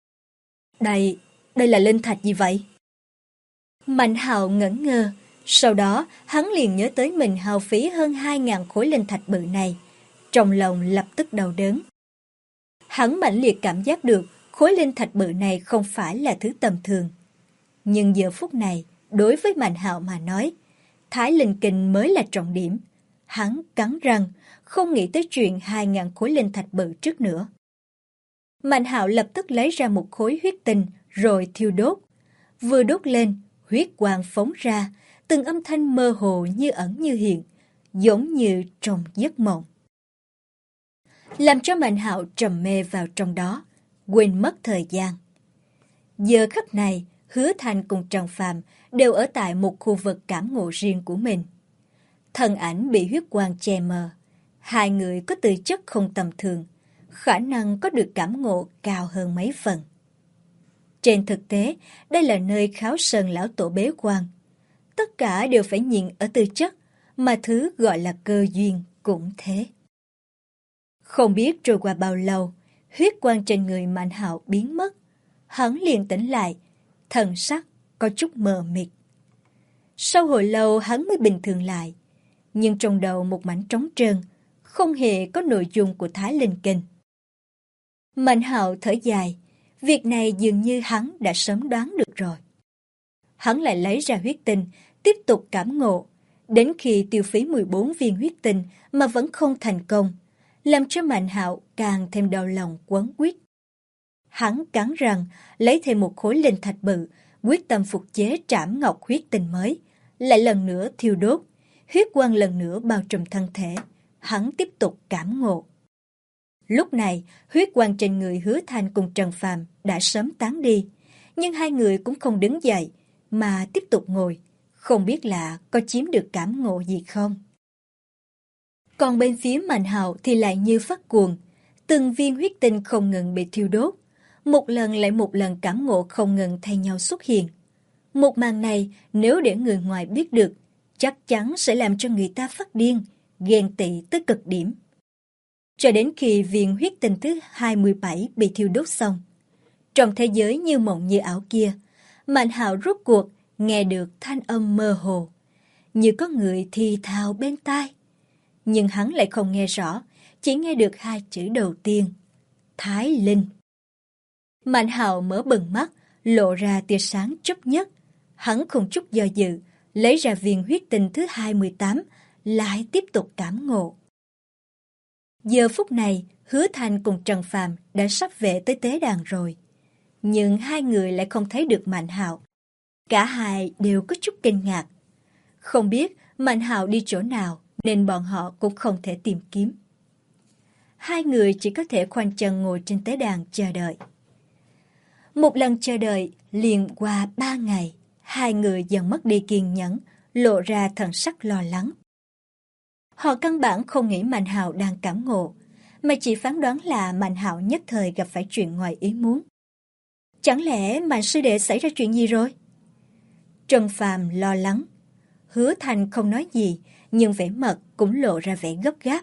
Đây là linh thạch gì vậy? Mạnh Hạo ngẩn ngơ, sau đó hắn liền nhớ tới mình hao phí hơn 2.000 khối linh thạch bự này. Trong lòng lập tức đau đớn. Hắn mãnh liệt cảm giác được khối linh thạch bự này không phải là thứ tầm thường. Nhưng giờ phút này, đối với Mạnh Hạo mà nói, Thái Linh Kinh mới là trọng điểm. Hắn cắn răng, không nghĩ tới chuyện 2.000 khối linh thạch bự trước nữa. Mạnh Hạo lập tức lấy ra một khối huyết tinh rồi thiêu đốt. Vừa đốt lên, huyết quang phóng ra, từng âm thanh mơ hồ như ẩn như hiện, giống như trong giấc mộng. Làm cho Mạnh Hạo trầm mê vào trong đó, quên mất thời gian. Giờ khắc này, Hứa Thanh cùng Trần Phàm đều ở tại một khu vực cảm ngộ riêng của mình. Thân ảnh bị huyết quang che mờ, hai người có tư chất không tầm thường, khả năng có được cảm ngộ cao hơn mấy phần. Trên thực tế, đây là nơi Kháo Sơn lão tổ bế quan. Tất cả đều phải nhìn ở tư chất, mà thứ gọi là cơ duyên cũng thế. Không biết trôi qua bao lâu, huyết quang trên người Mạnh Hạo biến mất. Hắn liền tỉnh lại, thần sắc có chút mờ mịt. Sau hồi lâu hắn mới bình thường lại, nhưng trong đầu một mảnh trống trơn, không hề có nội dung của Thái Linh Kinh. Mạnh Hạo thở dài, việc này dường như hắn đã sớm đoán được rồi. Hắn lại lấy ra huyết tinh, tiếp tục cảm ngộ, đến khi tiêu phí 14 viên huyết tinh mà vẫn không thành công, làm cho Mạnh Hạo càng thêm đau lòng quấn quýt. Hắn cắn răng, lấy thêm một khối linh thạch bự, quyết tâm phục chế trảm ngọc huyết tinh mới, lại lần nữa thiêu đốt, huyết quang lần nữa bao trùm thân thể, hắn tiếp tục cảm ngộ. Lúc này, huyết quang trên người Hứa Thanh cùng Trần Phàm đã sớm tán đi, nhưng hai người cũng không đứng dậy, mà tiếp tục ngồi, không biết là có chiếm được cảm ngộ gì không. Còn bên phía Mạnh Hạo thì lại như phát cuồng, từng viên huyết tinh không ngừng bị thiêu đốt, một lần lại một lần cảm ngộ không ngừng thay nhau xuất hiện. Một màn này nếu để người ngoài biết được, chắc chắn sẽ làm cho người ta phát điên, ghen tị tới cực điểm. Cho đến khi viên huyết tinh thứ 27 bị thiêu đốt xong, trong thế giới như mộng như ảo kia, Mạnh Hạo rốt cuộc nghe được thanh âm mơ hồ, như có người thì thào bên tai. Nhưng hắn lại không nghe rõ, chỉ nghe được hai chữ đầu tiên: Thái Linh. Mạnh Hạo mở bừng mắt, lộ ra tia sáng chớp nhất. Hắn không chút do dự, lấy ra viên huyết tinh thứ 28, lại tiếp tục cảm ngộ. Giờ phút này, Hứa Thanh cùng Trần Phàm đã sắp về tới tế đàn rồi. Nhưng hai người lại không thấy được Mạnh Hạo. Cả hai đều có chút kinh ngạc. Không biết Mạnh Hạo đi chỗ nào nên bọn họ cũng không thể tìm kiếm. Hai người chỉ có thể khoanh chân ngồi trên tế đàn chờ đợi. Một lần chờ đợi liền qua 3 ngày, hai người dần mất đi kiên nhẫn, lộ ra thần sắc lo lắng. Họ căn bản không nghĩ Mạnh Hạo đang cảm ngộ, mà chỉ phán đoán là Mạnh Hạo nhất thời gặp phải chuyện ngoài ý muốn. Chẳng lẽ Mạnh sư đệ xảy ra chuyện gì rồi? Trần Phàm lo lắng. Hứa Thanh không nói gì, nhưng vẻ mặt cũng lộ ra vẻ gấp gáp.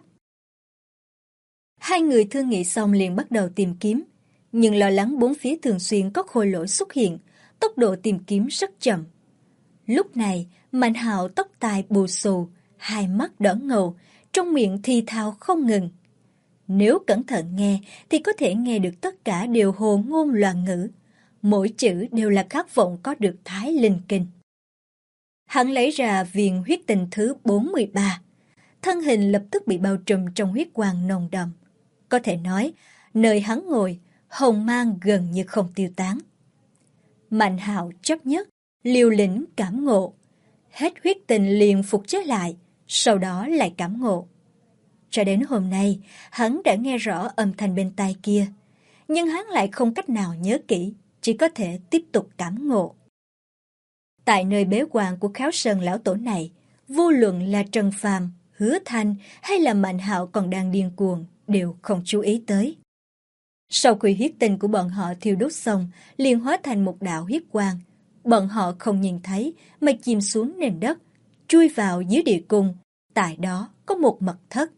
Hai người thương nghị xong liền bắt đầu tìm kiếm, nhưng lo lắng bốn phía thường xuyên có khôi lỗi xuất hiện, tốc độ tìm kiếm rất chậm. Lúc này, Mạnh Hạo tóc tai bù xù, hai mắt đỏ ngầu, trong miệng thì thào không ngừng. Nếu cẩn thận nghe thì có thể nghe được tất cả đều hồ ngôn loạn ngữ, mỗi chữ đều là khát vọng có được Thái Linh Kinh. Hắn lấy ra viên huyết tinh thứ 43, thân hình lập tức bị bao trùm trong huyết quang nồng đậm. Có thể nói, nơi hắn ngồi, hồng mang gần như không tiêu tán. Mạnh Hạo chấp nhất, liều lĩnh cảm ngộ. Hết huyết tinh liền phục chế lại, sau đó lại cảm ngộ. Cho đến hôm nay, hắn đã nghe rõ âm thanh bên tai kia, nhưng hắn lại không cách nào nhớ kỹ, chỉ có thể tiếp tục cảm ngộ. Tại nơi bế quan của Kháo Sơn lão tổ này, vô luận là Trần Phàm, Hứa Thanh hay là Mạnh Hạo còn đang điên cuồng, đều không chú ý tới. Sau khi huyết tinh của bọn họ thiêu đốt xong, liền hóa thành một đạo huyết quang. Bọn họ không nhìn thấy mà chìm xuống nền đất, chui vào dưới địa cung. Tại đó có một mật thất.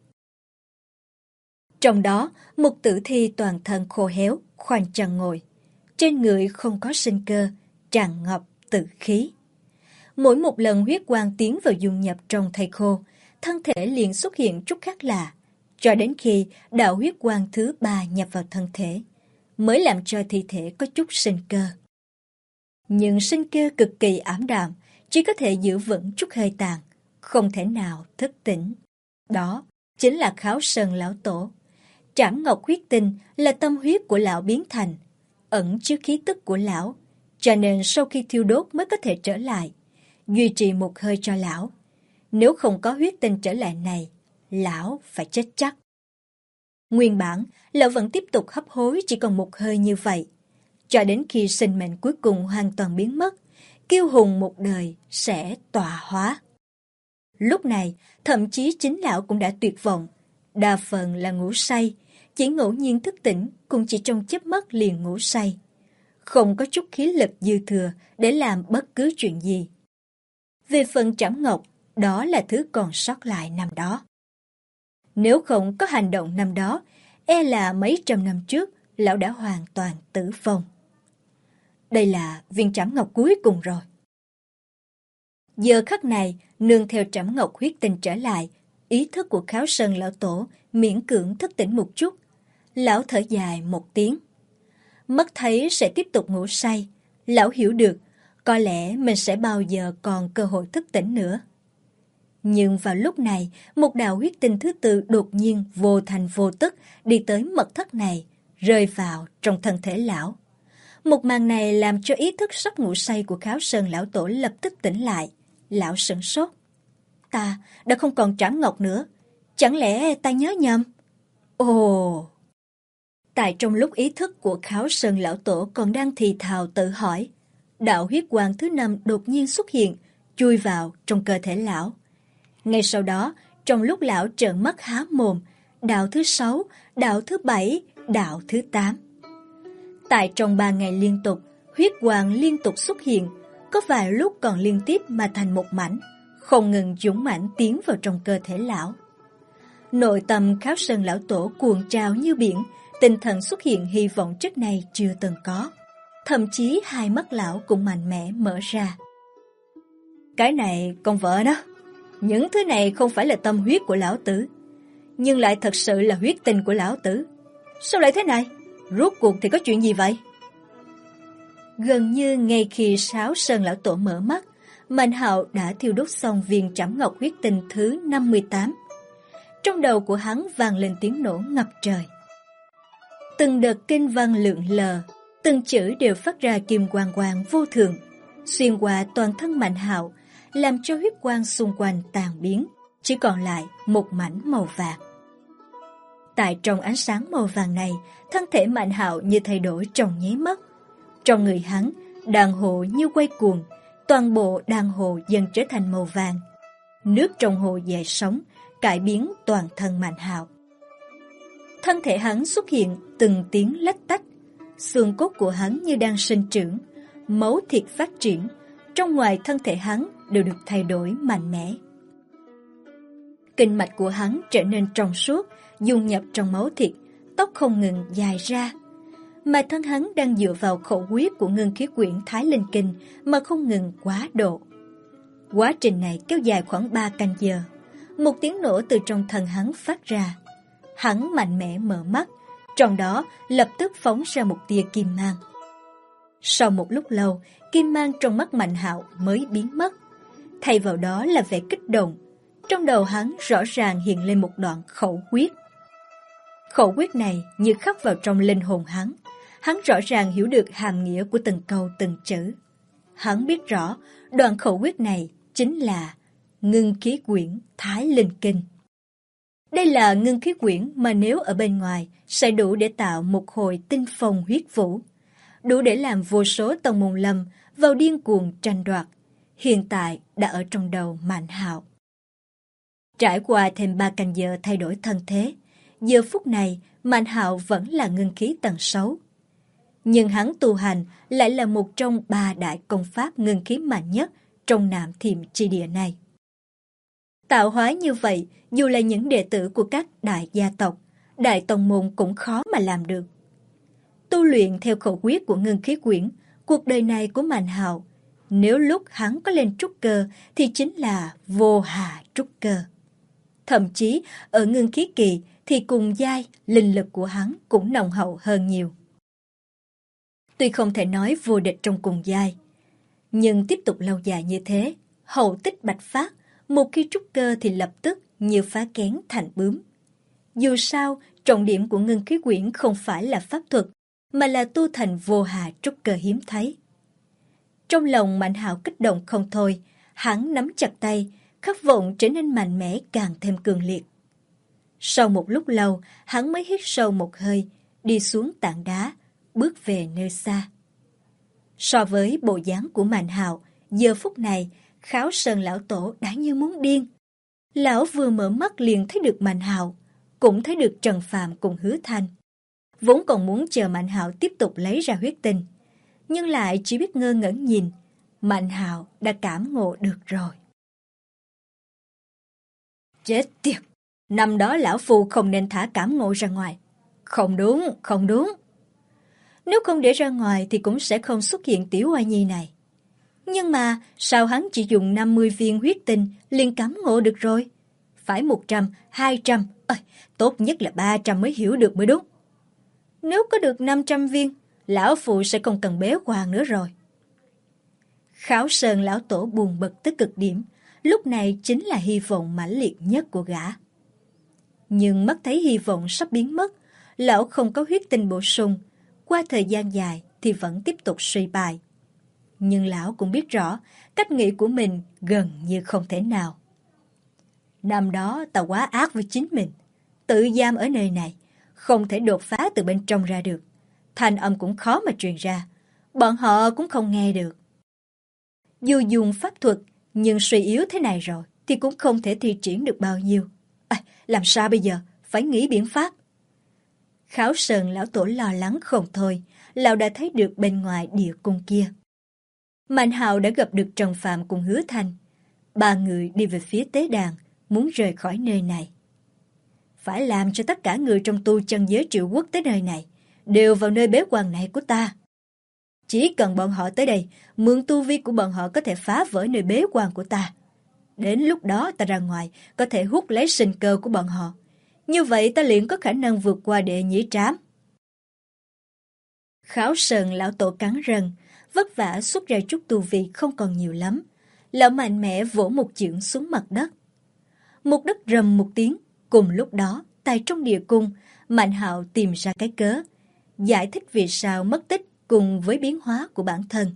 Trong đó, một tử thi toàn thân khô héo, khoanh chân ngồi. Trên người không có sinh cơ, tràn ngập tử khí. Mỗi một lần huyết quang tiến vào dung nhập trong thây khô, thân thể liền xuất hiện chút khác lạ, cho đến khi đạo huyết quang thứ 3 nhập vào thân thể, mới làm cho thi thể có chút sinh cơ. Nhưng sinh cơ cực kỳ ảm đạm, chỉ có thể giữ vững chút hơi tàn, không thể nào thức tỉnh. Đó chính là Kháo Sơn lão tổ. Trảm ngọc huyết tinh là tâm huyết của lão biến thành, ẩn chứa khí tức của lão, cho nên sau khi thiêu đốt mới có thể trở lại, duy trì một hơi cho lão. Nếu không có huyết tinh trở lại này, lão phải chết chắc. Nguyên bản, lão vẫn tiếp tục hấp hối chỉ còn một hơi như vậy, cho đến khi sinh mệnh cuối cùng hoàn toàn biến mất, kiêu hùng một đời sẽ tọa hóa. Lúc này, thậm chí chính lão cũng đã tuyệt vọng, đa phần là ngủ say, chỉ ngẫu nhiên thức tỉnh cũng chỉ trong chớp mắt liền ngủ say. Không có chút khí lực dư thừa để làm bất cứ chuyện gì. Về phần Trảm Ngọc, đó là thứ còn sót lại năm đó. Nếu không có hành động năm đó, e là mấy trăm năm trước, lão đã hoàn toàn tử vong. Đây là viên Trảm Ngọc cuối cùng rồi. Giờ khắc này, nương theo Trảm Ngọc huyết tinh trở lại, ý thức của Kháo Sơn lão tổ miễn cưỡng thức tỉnh một chút. Lão thở dài một tiếng. Mất thấy sẽ tiếp tục ngủ say, lão hiểu được, có lẽ mình sẽ bao giờ còn cơ hội thức tỉnh nữa. Nhưng vào lúc này, một đạo huyết tinh thứ 4 đột nhiên vô thành vô tức đi tới mật thất này, rơi vào trong thân thể lão. Một màn này làm cho ý thức sắp ngủ say của Kháo Sơn lão tổ lập tức tỉnh lại. Lão sửng sốt. Ta đã không còn Trảm Ngọc nữa. Chẳng lẽ ta nhớ nhầm? Ồ! Tại trong lúc ý thức của Kháo Sơn lão tổ còn đang thì thào tự hỏi, đạo huyết quang thứ 5 đột nhiên xuất hiện, chui vào trong cơ thể lão. Ngay sau đó, Trong lúc lão trợn mắt há mồm, đạo thứ 6, đạo thứ 7, đạo thứ 8. Tại trong 3 ngày liên tục, huyết quang liên tục xuất hiện, có vài lúc còn liên tiếp mà thành một mảnh, không ngừng dũng mãnh tiến vào trong cơ thể lão. Nội tâm Kháo Sơn lão tổ cuồng trào như biển, tinh thần xuất hiện hy vọng trước này chưa từng có. Thậm chí hai mắt lão cũng mạnh mẽ mở ra. Cái này con vợ đó, những thứ này không phải là tâm huyết của lão tử, nhưng lại thật sự là huyết tình của lão tử. Sao lại thế này? Rốt cuộc thì có chuyện gì vậy? Gần như ngay khi Kháo Sơn lão tổ mở mắt, Mạnh Hạo đã thiêu đốt xong viên trảm ngọc huyết tinh thứ 58. Trong đầu của hắn vang lên tiếng nổ ngập trời. Từng đợt kinh văn lượn lờ, từng chữ đều phát ra kim quang quang vô thường, xuyên qua toàn thân Mạnh Hạo, làm cho huyết quang xung quanh tan biến, chỉ còn lại một mảnh màu vàng. Tại trong ánh sáng màu vàng này, thân thể Mạnh Hạo như thay đổi trong nháy mắt. Trong người hắn, đàn hồ như quay cuồng, toàn bộ đàn hồ dần trở thành màu vàng. Nước trong hồ dậy sóng, cải biến toàn thân Mạnh Hạo. Thân thể hắn xuất hiện từng tiếng lách tách, xương cốt của hắn như đang sinh trưởng, máu thịt phát triển, trong ngoài thân thể hắn đều được thay đổi mạnh mẽ. Kinh mạch của hắn trở nên trong suốt, dung nhập trong máu thịt, tóc không ngừng dài ra. Mà thân hắn đang dựa vào khẩu quyết của ngưng khí quyển Thái Linh Kinh mà không ngừng quá độ. Quá trình này kéo dài khoảng 3 canh giờ. Một tiếng nổ từ trong thân hắn phát ra. Hắn mạnh mẽ mở mắt, trong đó lập tức phóng ra một tia kim mang. Sau một lúc lâu, kim mang trong mắt Mạnh Hạo mới biến mất. Thay vào đó là vẻ kích động. Trong đầu hắn rõ ràng hiện lên một đoạn khẩu quyết. Khẩu quyết này như khắc vào trong linh hồn hắn. Hắn rõ ràng hiểu được hàm nghĩa của từng câu từng chữ. Hắn biết rõ đoạn khẩu quyết này chính là ngưng khí quyển Thái Linh Kinh. Đây là ngưng khí quyển mà nếu ở bên ngoài sẽ đủ để tạo một hồi tinh phong huyết vũ, đủ để làm vô số tông môn lâm vào điên cuồng tranh đoạt. Hiện tại đã ở trong đầu Mạnh Hạo. Trải qua thêm 3 canh giờ thay đổi thân thế, giờ phút này Mạnh Hạo vẫn là ngưng khí tầng 6. Nhưng hắn tu hành lại là một trong 3 đại công pháp ngưng khí mạnh nhất trong Nam Thiểm chi địa này. Tạo hóa như vậy, dù là những đệ tử của các đại gia tộc, đại tông môn cũng khó mà làm được. Tu luyện theo khẩu quyết của ngưng khí quyển, cuộc đời này của Mạnh Hạo, nếu lúc hắn có lên trúc cơ thì chính là vô hà trúc cơ. Thậm chí ở ngưng khí kỳ thì cùng giai, linh lực của hắn cũng nồng hậu hơn nhiều. Tuy không thể nói vô địch trong cùng giai, nhưng tiếp tục lâu dài như thế, hậu tích bạch phát, một khi trúc cơ thì lập tức như phá kén thành bướm. Dù sao, trọng điểm của ngưng khí quyển không phải là pháp thuật, mà là tu thành vô hà trúc cơ hiếm thấy. Trong lòng Mạnh Hạo kích động không thôi, hắn nắm chặt tay, khát vọng trở nên mạnh mẽ càng thêm cường liệt. Sau một lúc lâu, hắn mới hít sâu một hơi, đi xuống tảng đá, bước về nơi xa. So với bộ dáng của Mạnh Hạo, giờ phút này, Kháo Sơn lão tổ đã như muốn điên. Lão vừa mở mắt liền thấy được Mạnh Hạo, cũng thấy được Trần Phàm cùng Hứa Thanh. Vốn còn muốn chờ Mạnh Hạo tiếp tục lấy ra huyết tinh, nhưng lại chỉ biết ngơ ngẩn nhìn. Mạnh Hạo đã cảm ngộ được rồi. Chết tiệt! Năm đó lão phu không nên thả cảm ngộ ra ngoài. Không đúng, không đúng. Nếu không để ra ngoài thì cũng sẽ không xuất hiện tiểu oa nhi này. Nhưng mà sao hắn chỉ dùng 50 viên huyết tinh liền cảm ngộ được rồi? Phải 100, 200, tốt nhất là 300 mới hiểu được mới đúng. Nếu có được 500 viên, lão phụ sẽ không cần bế quan nữa rồi. Kháo Sơn lão tổ buồn bực tới cực điểm, lúc này chính là hy vọng mãnh liệt nhất của gã. Nhưng mắt thấy hy vọng sắp biến mất, lão không có huyết tinh bổ sung, qua thời gian dài thì vẫn tiếp tục suy bại. Nhưng lão cũng biết rõ, cách nghĩ của mình gần như không thể nào. Năm đó ta quá ác với chính mình, tự giam ở nơi này, không thể đột phá từ bên trong ra được. Thanh âm cũng khó mà truyền ra, bọn họ cũng không nghe được. Dù dùng pháp thuật, nhưng suy yếu thế này rồi thì cũng không thể thi triển được bao nhiêu. Làm sao bây giờ? Phải nghĩ biện pháp. Kháo Sơn lão tổ lo lắng không thôi, lão đã thấy được bên ngoài địa cung kia. Mạnh Hạo đã gặp được Trần Phạm cùng Hứa Thanh. Ba người đi về phía tế đàn, muốn rời khỏi nơi này. Phải làm cho tất cả người trong tu chân giới Triệu Quốc tới nơi này, đều vào nơi bế quan này của ta. Chỉ cần bọn họ tới đây, mượn tu vi của bọn họ có thể phá vỡ nơi bế quan của ta. Đến lúc đó ta ra ngoài, có thể hút lấy sinh cơ của bọn họ. Như vậy ta liền có khả năng vượt qua đệ nhĩ trám. Kháo Sơn lão tổ cắn răng, vất vả xuất ra chút tu vi không còn nhiều lắm. Lão mạnh mẽ vỗ một chưởng xuống mặt đất. Một đất rầm một tiếng, cùng lúc đó, tại trong địa cung, Mạnh Hạo tìm ra cái cớ, giải thích vì sao mất tích cùng với biến hóa của bản thân.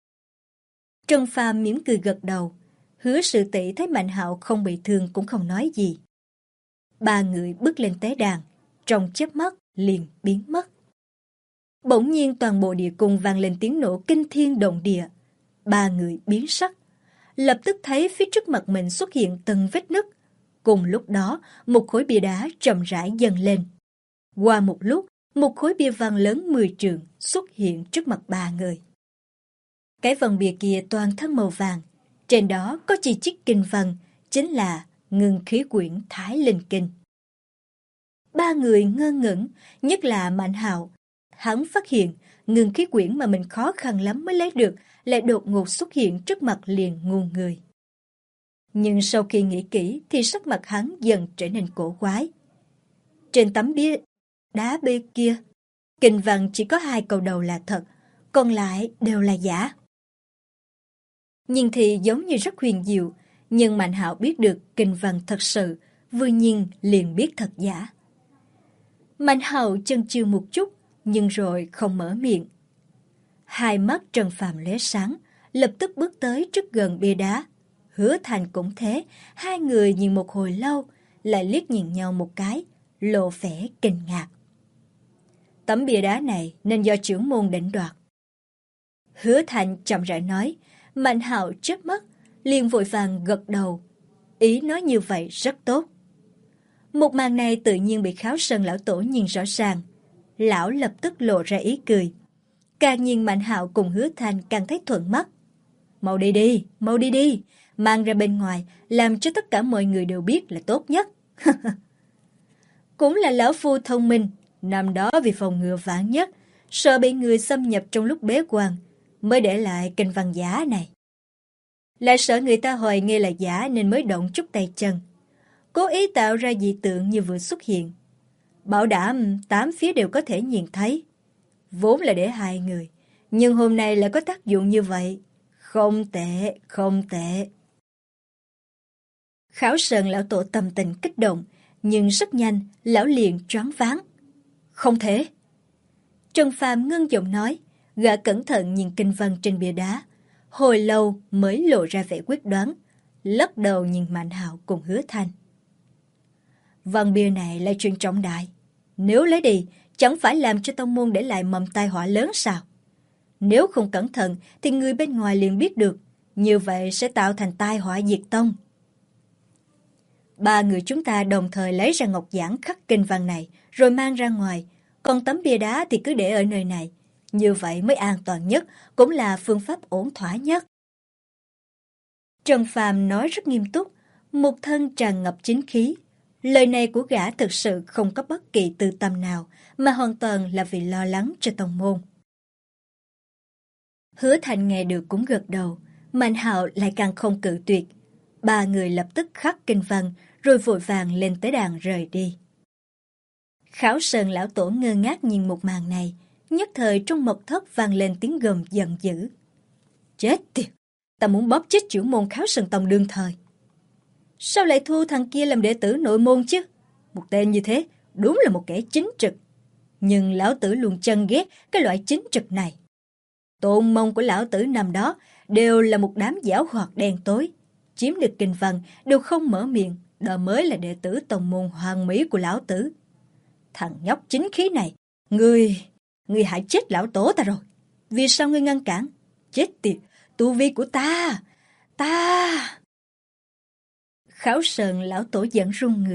Trần Phàm mỉm cười gật đầu, Hứa Sư Tỷ thấy Mạnh Hạo không bị thương cũng không nói gì. Ba người bước lên tế đàn, trong chớp mắt liền biến mất. Bỗng nhiên toàn bộ địa cung vang lên tiếng nổ kinh thiên động địa. Ba người biến sắc, lập tức thấy phía trước mặt mình xuất hiện từng vết nứt. Cùng lúc đó, một khối bia đá chậm rãi dâng lên. Qua một lúc, một khối bia vàng lớn 10 trượng xuất hiện trước mặt ba người. Cái vòng bia kia toàn thân màu vàng, trên đó có chi chít kinh văn, chính là Ngưng Khí Quyển Thái Linh Kinh. Ba người ngơ ngẩn, nhất là Mạnh Hạo. Hắn phát hiện Ngưng Khí Quyển mà mình khó khăn lắm mới lấy được lại đột ngột xuất hiện trước mặt liền ngu người. Nhưng sau khi nghĩ kỹ thì sắc mặt hắn dần trở nên cổ quái. Trên tấm bia đá bên kia, kinh văn chỉ có 2 câu đầu là thật, còn lại đều là giả. Nhìn thì giống như rất huyền diệu, nhưng Mạnh Hạo biết được kinh văn thật sự, vừa nhìn liền biết thật giả. Mạnh Hạo chần chừ một chút, nhưng rồi không mở miệng. Hai mắt Trần Phàm lóe sáng, lập tức bước tới trước gần bia đá. Hứa Thành cũng thế, hai người nhìn một hồi lâu, lại liếc nhìn nhau một cái, lộ vẻ kinh ngạc. Tấm bia đá này nên do trưởng môn định đoạt. Hứa Thành chậm rãi nói, Mạnh Hạo chớp mắt, liền vội vàng gật đầu. Ý nói như vậy rất tốt. Một màn này tự nhiên bị Kháo Sơn lão tổ nhìn rõ ràng. Lão lập tức lộ ra ý cười. Càng nhìn Mạnh Hạo cùng Hứa Thành càng thấy thuận mắt. Mau đi đi, mau đi đi, mang ra bên ngoài, làm cho tất cả mọi người đều biết là tốt nhất. Cũng là lão phu thông minh, năm đó vì phòng ngừa vạn nhất, sợ bị người xâm nhập trong lúc bế quan, mới để lại kinh văn giả này. Lại sợ người ta hoài nghi là giả nên mới động chút tay chân. Cố ý tạo ra dị tượng như vừa xuất hiện. Bảo đảm 8 phía đều có thể nhìn thấy. Vốn là để hai người, nhưng hôm nay lại có tác dụng như vậy. Không tệ, không tệ. Kháo Sơn lão tổ tâm tình kích động, nhưng rất nhanh, lão liền choáng váng. Không thể. Trần Phàm ngưng giọng nói, gã cẩn thận nhìn kinh văn trên bia đá. Hồi lâu mới lộ ra vẻ quyết đoán, lắc đầu nhìn Mạnh Hạo cùng Hứa Thanh. Văn bia này là chuyện trọng đại. Nếu lấy đi, chẳng phải làm cho tông môn để lại mầm tai họa lớn sao? Nếu không cẩn thận thì người bên ngoài liền biết được, như vậy sẽ tạo thành tai họa diệt tông. Ba người chúng ta đồng thời lấy ra ngọc giản khắc kinh văn này, rồi mang ra ngoài, còn tấm bia đá thì cứ để ở nơi này. Như vậy mới an toàn nhất, cũng là phương pháp ổn thỏa nhất. Trần Phàm nói rất nghiêm túc, một thân tràn ngập chính khí. Lời này của gã thực sự không có bất kỳ tư tâm nào, mà hoàn toàn là vì lo lắng cho tông môn. Hứa Thành nghe được cũng gật đầu, Mạnh Hạo lại càng không cự tuyệt. Ba người lập tức khắc kinh văn, rồi vội vàng lên tới đàn rời đi. Kháo Sơn lão tổ ngơ ngác nhìn một màn này, nhất thời trong mật thất vang lên tiếng gầm giận dữ. Chết tiệt, ta muốn bóp chết trưởng môn Kháo Sơn tông đương thời. Sao lại thu thằng kia làm đệ tử nội môn chứ? Một tên như thế, đúng là một kẻ chính trực. Nhưng lão tử luôn chán ghét cái loại chính trực này. Tôn môn của lão tử năm đó đều là một đám giảo hoạt đen tối. Chiếm được kinh văn đều không mở miệng, đó mới là đệ tử tông môn hoàng mỹ của lão tử. Thằng nhóc chính khí này, ngươi hại chết lão tổ ta rồi. Vì sao ngươi ngăn cản? Chết tiệt, tu vi của ta. Kháo Sơn lão tổ giận run người,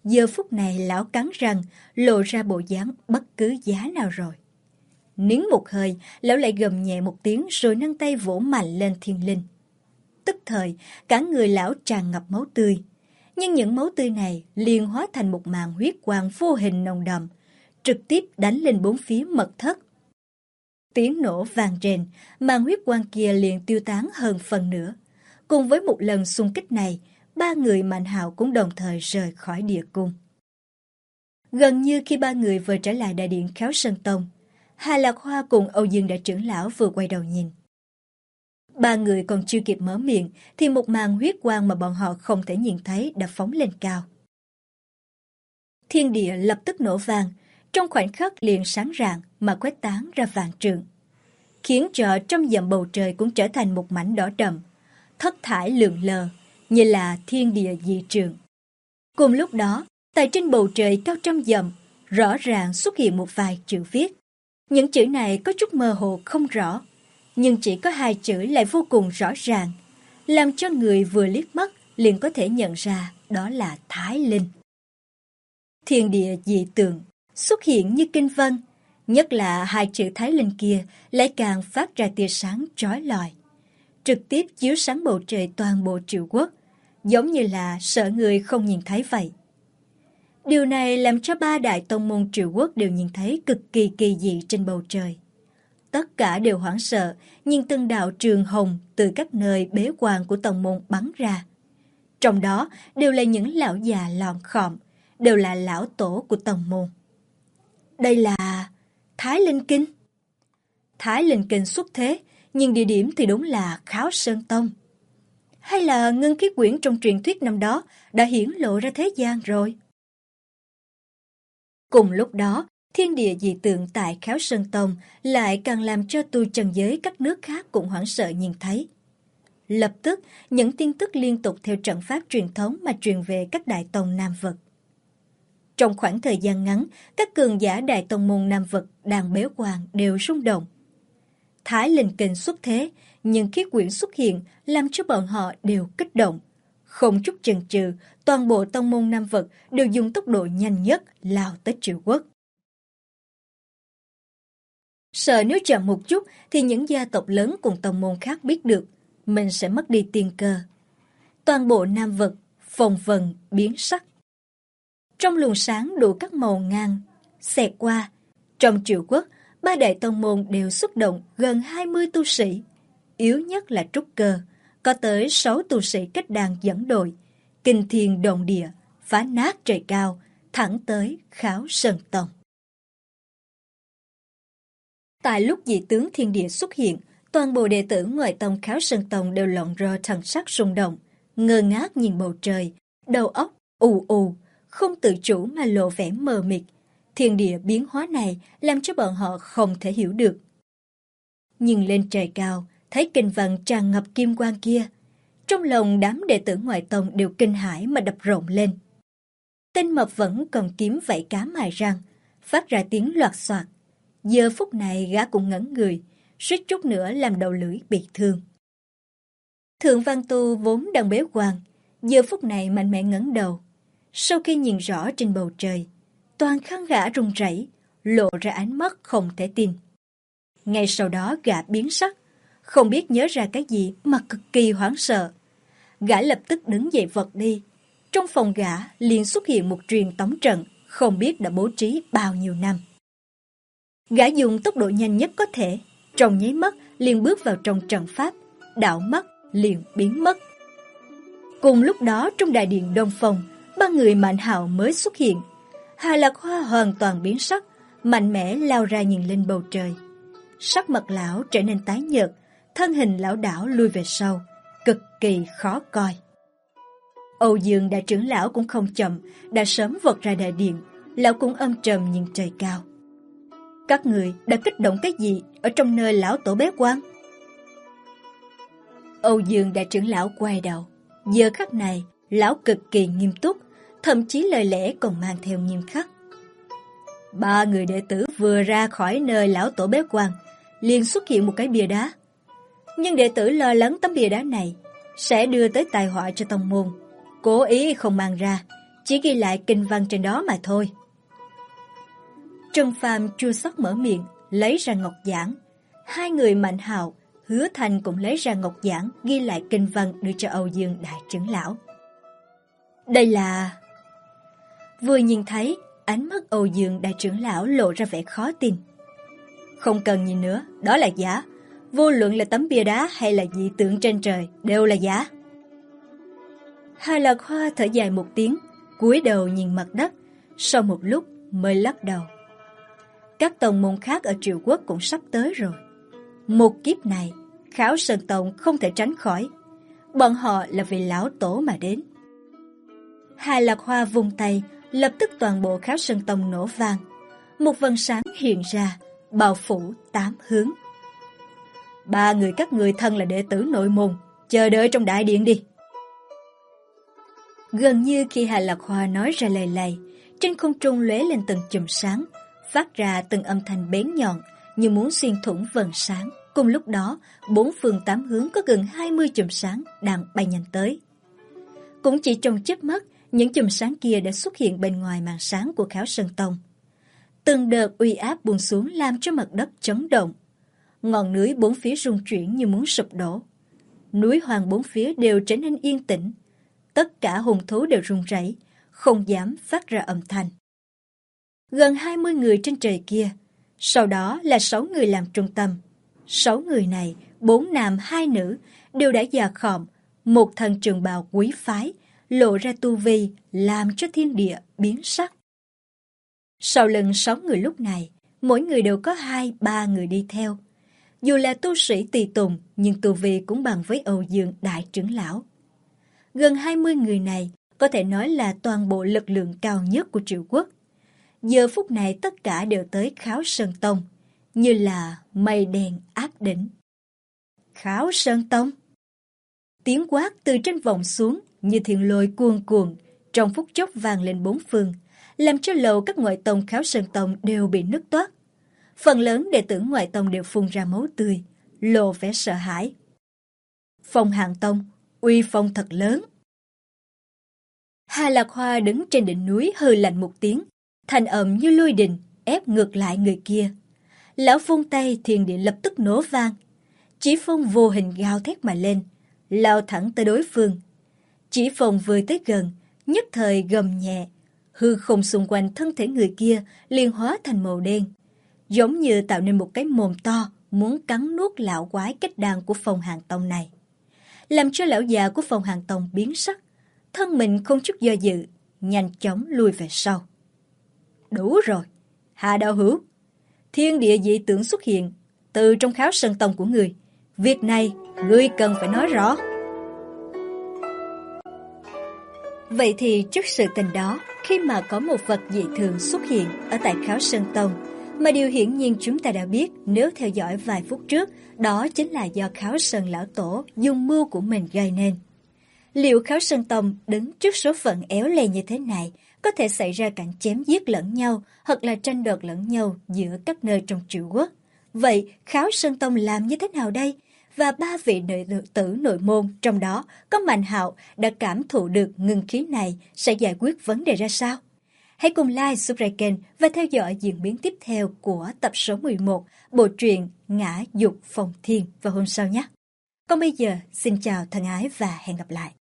Giờ phút này lão cắn răng, lộ ra bộ dáng bất cứ giá nào rồi. Nín một hơi, lão lại gầm nhẹ một tiếng rồi nâng tay vỗ mạnh lên thiên linh. Tức thời, cả người lão tràn ngập máu tươi. Nhưng những máu tươi này liền hóa thành một màn huyết quang vô hình nồng đậm, trực tiếp đánh lên bốn phía mật thất. Tiếng nổ vang rền, màn huyết quang kia liền tiêu tán hơn phần nữa. Cùng với một lần xung kích này, ba người Mạnh Hạo cũng đồng thời rời khỏi địa cung. Gần như khi ba người vừa trở lại đại điện Khéo Sơn Tông, Hà Lạc Hoa cùng Âu Dương Đại trưởng lão vừa quay đầu nhìn. Ba người còn chưa kịp mở miệng thì một màn huyết quang mà bọn họ không thể nhìn thấy đã phóng lên cao. Thiên địa lập tức nổ vang, trong khoảnh khắc liền sáng rạng mà quét tán ra vạn trượng, khiến cho trăm dặm bầu trời cũng trở thành một mảnh đỏ đậm, thất thải lượn lờ, như là thiên địa dị trường. Cùng lúc đó, tại trên bầu trời cao trăm dặm, rõ ràng xuất hiện một vài chữ viết. Những chữ này có chút mơ hồ không rõ, nhưng chỉ có hai chữ lại vô cùng rõ ràng, làm cho người vừa liếc mắt liền có thể nhận ra đó là Thái Linh. Thiên địa dị tượng xuất hiện như kinh vân, nhất là hai chữ Thái Linh kia lại càng phát ra tia sáng chói lọi, trực tiếp chiếu sáng bầu trời toàn bộ Triệu Quốc, giống như là sợ người không nhìn thấy vậy. Điều này làm cho ba đại tông môn Triệu Quốc đều nhìn thấy cực kỳ kỳ dị trên bầu trời. Tất cả đều hoảng sợ, nhìn từng đạo trường hồng từ các nơi bế quan của tông môn bắn ra. Trong đó đều là những lão già lọn khọm, đều là lão tổ của tông môn. Đây là Thái Linh Kinh. Thái Linh Kinh xuất thế, nhưng địa điểm thì đúng là Kháo Sơn Tông. Hay là ngưng khí quyển trong truyền thuyết năm đó đã hiển lộ ra thế gian rồi? Cùng lúc đó, thiên địa dị tượng tại Kháo Sơn Tông lại càng làm cho tu chân giới các nước khác cũng hoảng sợ nhìn thấy. Lập tức, những tin tức liên tục theo trận pháp truyền thống mà truyền về các đại tông Nam Vực. Trong khoảng thời gian ngắn, các cường giả đại tông môn Nam Vực đang bế quan đều rung động. Thái Linh Kinh xuất thế, nhưng khí quyển xuất hiện làm cho bọn họ đều kích động. Không chút chần chừ, toàn bộ tông môn Nam Vực đều dùng tốc độ nhanh nhất lao tới Triệu Quốc. Sợ nếu chậm một chút thì những gia tộc lớn cùng tông môn khác biết được, mình sẽ mất đi tiên cơ. Toàn bộ Nam Vực phồng vần biến sắc. Trong luồng sáng đủ các màu ngang xẹt qua, trong Triệu Quốc, ba đại tông môn đều xuất động gần 20 tu sĩ. Yếu nhất là trúc cơ, có tới 6 tu sĩ kết đàn dẫn đội, kinh thiên động địa, phá nát trời cao, thẳng tới Kháo Sơn Tông. Tại lúc dị tướng thiên địa xuất hiện, toàn bộ đệ tử ngoại tông Kháo Sơn Tông đều lọn rơ thần sắc rung động, ngơ ngác nhìn bầu trời, đầu óc ù ù, không tự chủ mà lộ vẻ mờ mịt. Thiên địa biến hóa này làm cho bọn họ không thể hiểu được. Nhưng lên trời cao, thấy kinh văn tràn ngập kim quang kia, trong lòng đám đệ tử ngoại tông đều kinh hãi mà đập rộn lên. Tên mập vẫn cầm kiếm vảy cá mài răng, phát ra tiếng loạt xoạt. Giờ phút này gã cũng ngẩn người, suýt chút nữa làm đầu lưỡi bị thương. Thượng Văn Tu vốn đang bế quan, giờ phút này mạnh mẽ ngẩng đầu. Sau khi nhìn rõ trên bầu trời, toàn thân gã run rẩy, lộ ra ánh mắt không thể tin. Ngay sau đó gã biến sắc, không biết nhớ ra cái gì mà cực kỳ hoảng sợ. Gã lập tức đứng dậy vật đi. Trong phòng gã liền xuất hiện một truyền tống trận, không biết đã bố trí bao nhiêu năm. Gã dùng tốc độ nhanh nhất có thể, trong nháy mắt liền bước vào trong trận pháp, đảo mắt liền biến mất. Cùng lúc đó trong đại điện Đông Phong, ba người Mạnh Hạo mới xuất hiện. Hà Lạc Hoa hoàn toàn biến sắc, mạnh mẽ lao ra nhìn lên bầu trời. Sắc mặt lão trở nên tái nhợt, thân hình lão đảo lui về sau, cực kỳ khó coi. Âu Dương đại trưởng lão cũng không chậm, đã sớm vọt ra đại điện, lão cũng âm trầm nhìn trời cao. Các người đã kích động cái gì ở trong nơi lão tổ bế quan? Âu Dương đại trưởng lão quay đầu, giờ khắc này lão cực kỳ nghiêm túc, thậm chí lời lẽ còn mang theo nghiêm khắc. Ba người đệ tử vừa ra khỏi nơi lão tổ bế quan, liền xuất hiện một cái bia đá. Nhưng đệ tử lo lắng tấm bia đá này sẽ đưa tới tai họa cho tông môn, cố ý không mang ra, chỉ ghi lại kinh văn trên đó mà thôi. Trần Phàm chua xót mở miệng, lấy ra ngọc giản. Hai người Mạnh Hạo, Hứa Thành cũng lấy ra ngọc giản ghi lại kinh văn đưa cho Âu Dương đại trưởng lão. Đây là... Vừa nhìn thấy, ánh mắt Âu Dương đại trưởng lão lộ ra vẻ khó tin. Không cần nhìn nữa, đó là giả. Vô luận là tấm bia đá hay là dị tượng trên trời đều là giả. Hà Lạc Hoa thở dài một tiếng, cúi đầu nhìn mặt đất, sau một lúc mới lắc đầu. Các tông môn khác ở Triệu Quốc cũng sắp tới rồi. Một kiếp này, Kháo Sơn Tông không thể tránh khỏi. Bọn họ là vì lão tổ mà đến. Hà Lạc Hoa vung tay, lập tức toàn bộ Kháo Sơn Tông nổ vang. Một vầng sáng hiện ra, bao phủ 8 hướng. 3 người các người thân là đệ tử nội môn, chờ đợi trong đại điện đi. Gần như khi Hà Lạc Hoa nói ra lời này, trên không trung lóe lên từng chùm sáng, phát ra từng âm thanh bén nhọn như muốn xuyên thủng vầng sáng. Cùng lúc đó, 4 phương 8 hướng có gần 20 chùm sáng đang bay nhanh tới. Cũng chỉ trong chớp mắt, những chùm sáng kia đã xuất hiện bên ngoài màn sáng của Kháo Sơn Tông. Từng đợt uy áp buông xuống làm cho mặt đất chấn động. Ngọn núi bốn phía rung chuyển như muốn sụp đổ. Núi hoang bốn phía đều trở nên yên tĩnh. Tất cả hung thú đều run rẩy, không dám phát ra âm thanh. Gần 20 người trên trời kia, sau đó là 6 người làm trung tâm. 6 người này, 4 nam 2 nữ, đều đã già khòm, một thân trường bào quý phái, lộ ra tu vi, làm cho thiên địa biến sắc. Sau lưng 6 người lúc này, mỗi người đều có 2-3 người đi theo. Dù là tu sĩ tùy tùng, nhưng tu vi cũng bằng với Âu Dương đại trưởng lão. Gần 20 người này có thể nói là toàn bộ lực lượng cao nhất của Triệu Quốc. Giờ phút này tất cả đều tới Kháo Sơn Tông, như là mây đen áp đỉnh. Kháo Sơn Tông. Tiếng quát từ trên vọng xuống như thiên lôi cuồn cuộn, trong phút chốc vang lên bốn phương, làm cho lầu các ngoại tông Kháo Sơn Tông đều bị nứt toác. Phần lớn đệ tử ngoại tông đều phun ra máu tươi, lộ vẻ sợ hãi. Phong Hàn Tông, uy phong thật lớn. Hà Lạc Hoa đứng trên đỉnh núi hừ lạnh một tiếng, thanh âm như lôi đình, ép ngược lại người kia. Lão vung tay, thiên địa lập tức nổ vang. Chỉ phong vô hình gào thét mà lên, lao thẳng tới đối phương. Chỉ phong vừa tới gần, nhất thời gầm nhẹ, hư không xung quanh thân thể người kia liền hóa thành màu đen, giống như tạo nên một cái mồm to muốn cắn nuốt lão quái kết đàn của Phong Hàn Tông này, làm cho lão già của Phong Hàn Tông biến sắc, thân mình không chút do dự, nhanh chóng lùi về sau. Đủ rồi, Hà đạo hữu, thiên địa dị tượng xuất hiện từ trong Kháo Sơn Tông của người, việc này ngươi cần phải nói rõ. Vậy thì trước sự tình đó, khi mà có một vật dị thường xuất hiện ở tại Kháo Sơn Tông, mà điều hiển nhiên chúng ta đã biết nếu theo dõi vài phút trước, đó chính là do Kháo Sơn Lão Tổ dùng mưu của mình gây nên. Liệu Kháo Sơn Tông đứng trước số phận éo le như thế này, có thể xảy ra cảnh chém giết lẫn nhau hoặc là tranh đoạt lẫn nhau giữa các nơi trong Triệu Quốc? Vậy Kháo Sơn Tông làm như thế nào đây? Và 3 vị nữ tử nội môn, trong đó có Mạnh Hạo, đã cảm thụ được ngưng khí này sẽ giải quyết vấn đề ra sao? Hãy cùng like, subscribe kênh và theo dõi diễn biến tiếp theo của tập số 11 bộ truyện Ngã Dục Phong Thiên vào hôm sau nhé. Còn bây giờ, xin chào thân ái và hẹn gặp lại.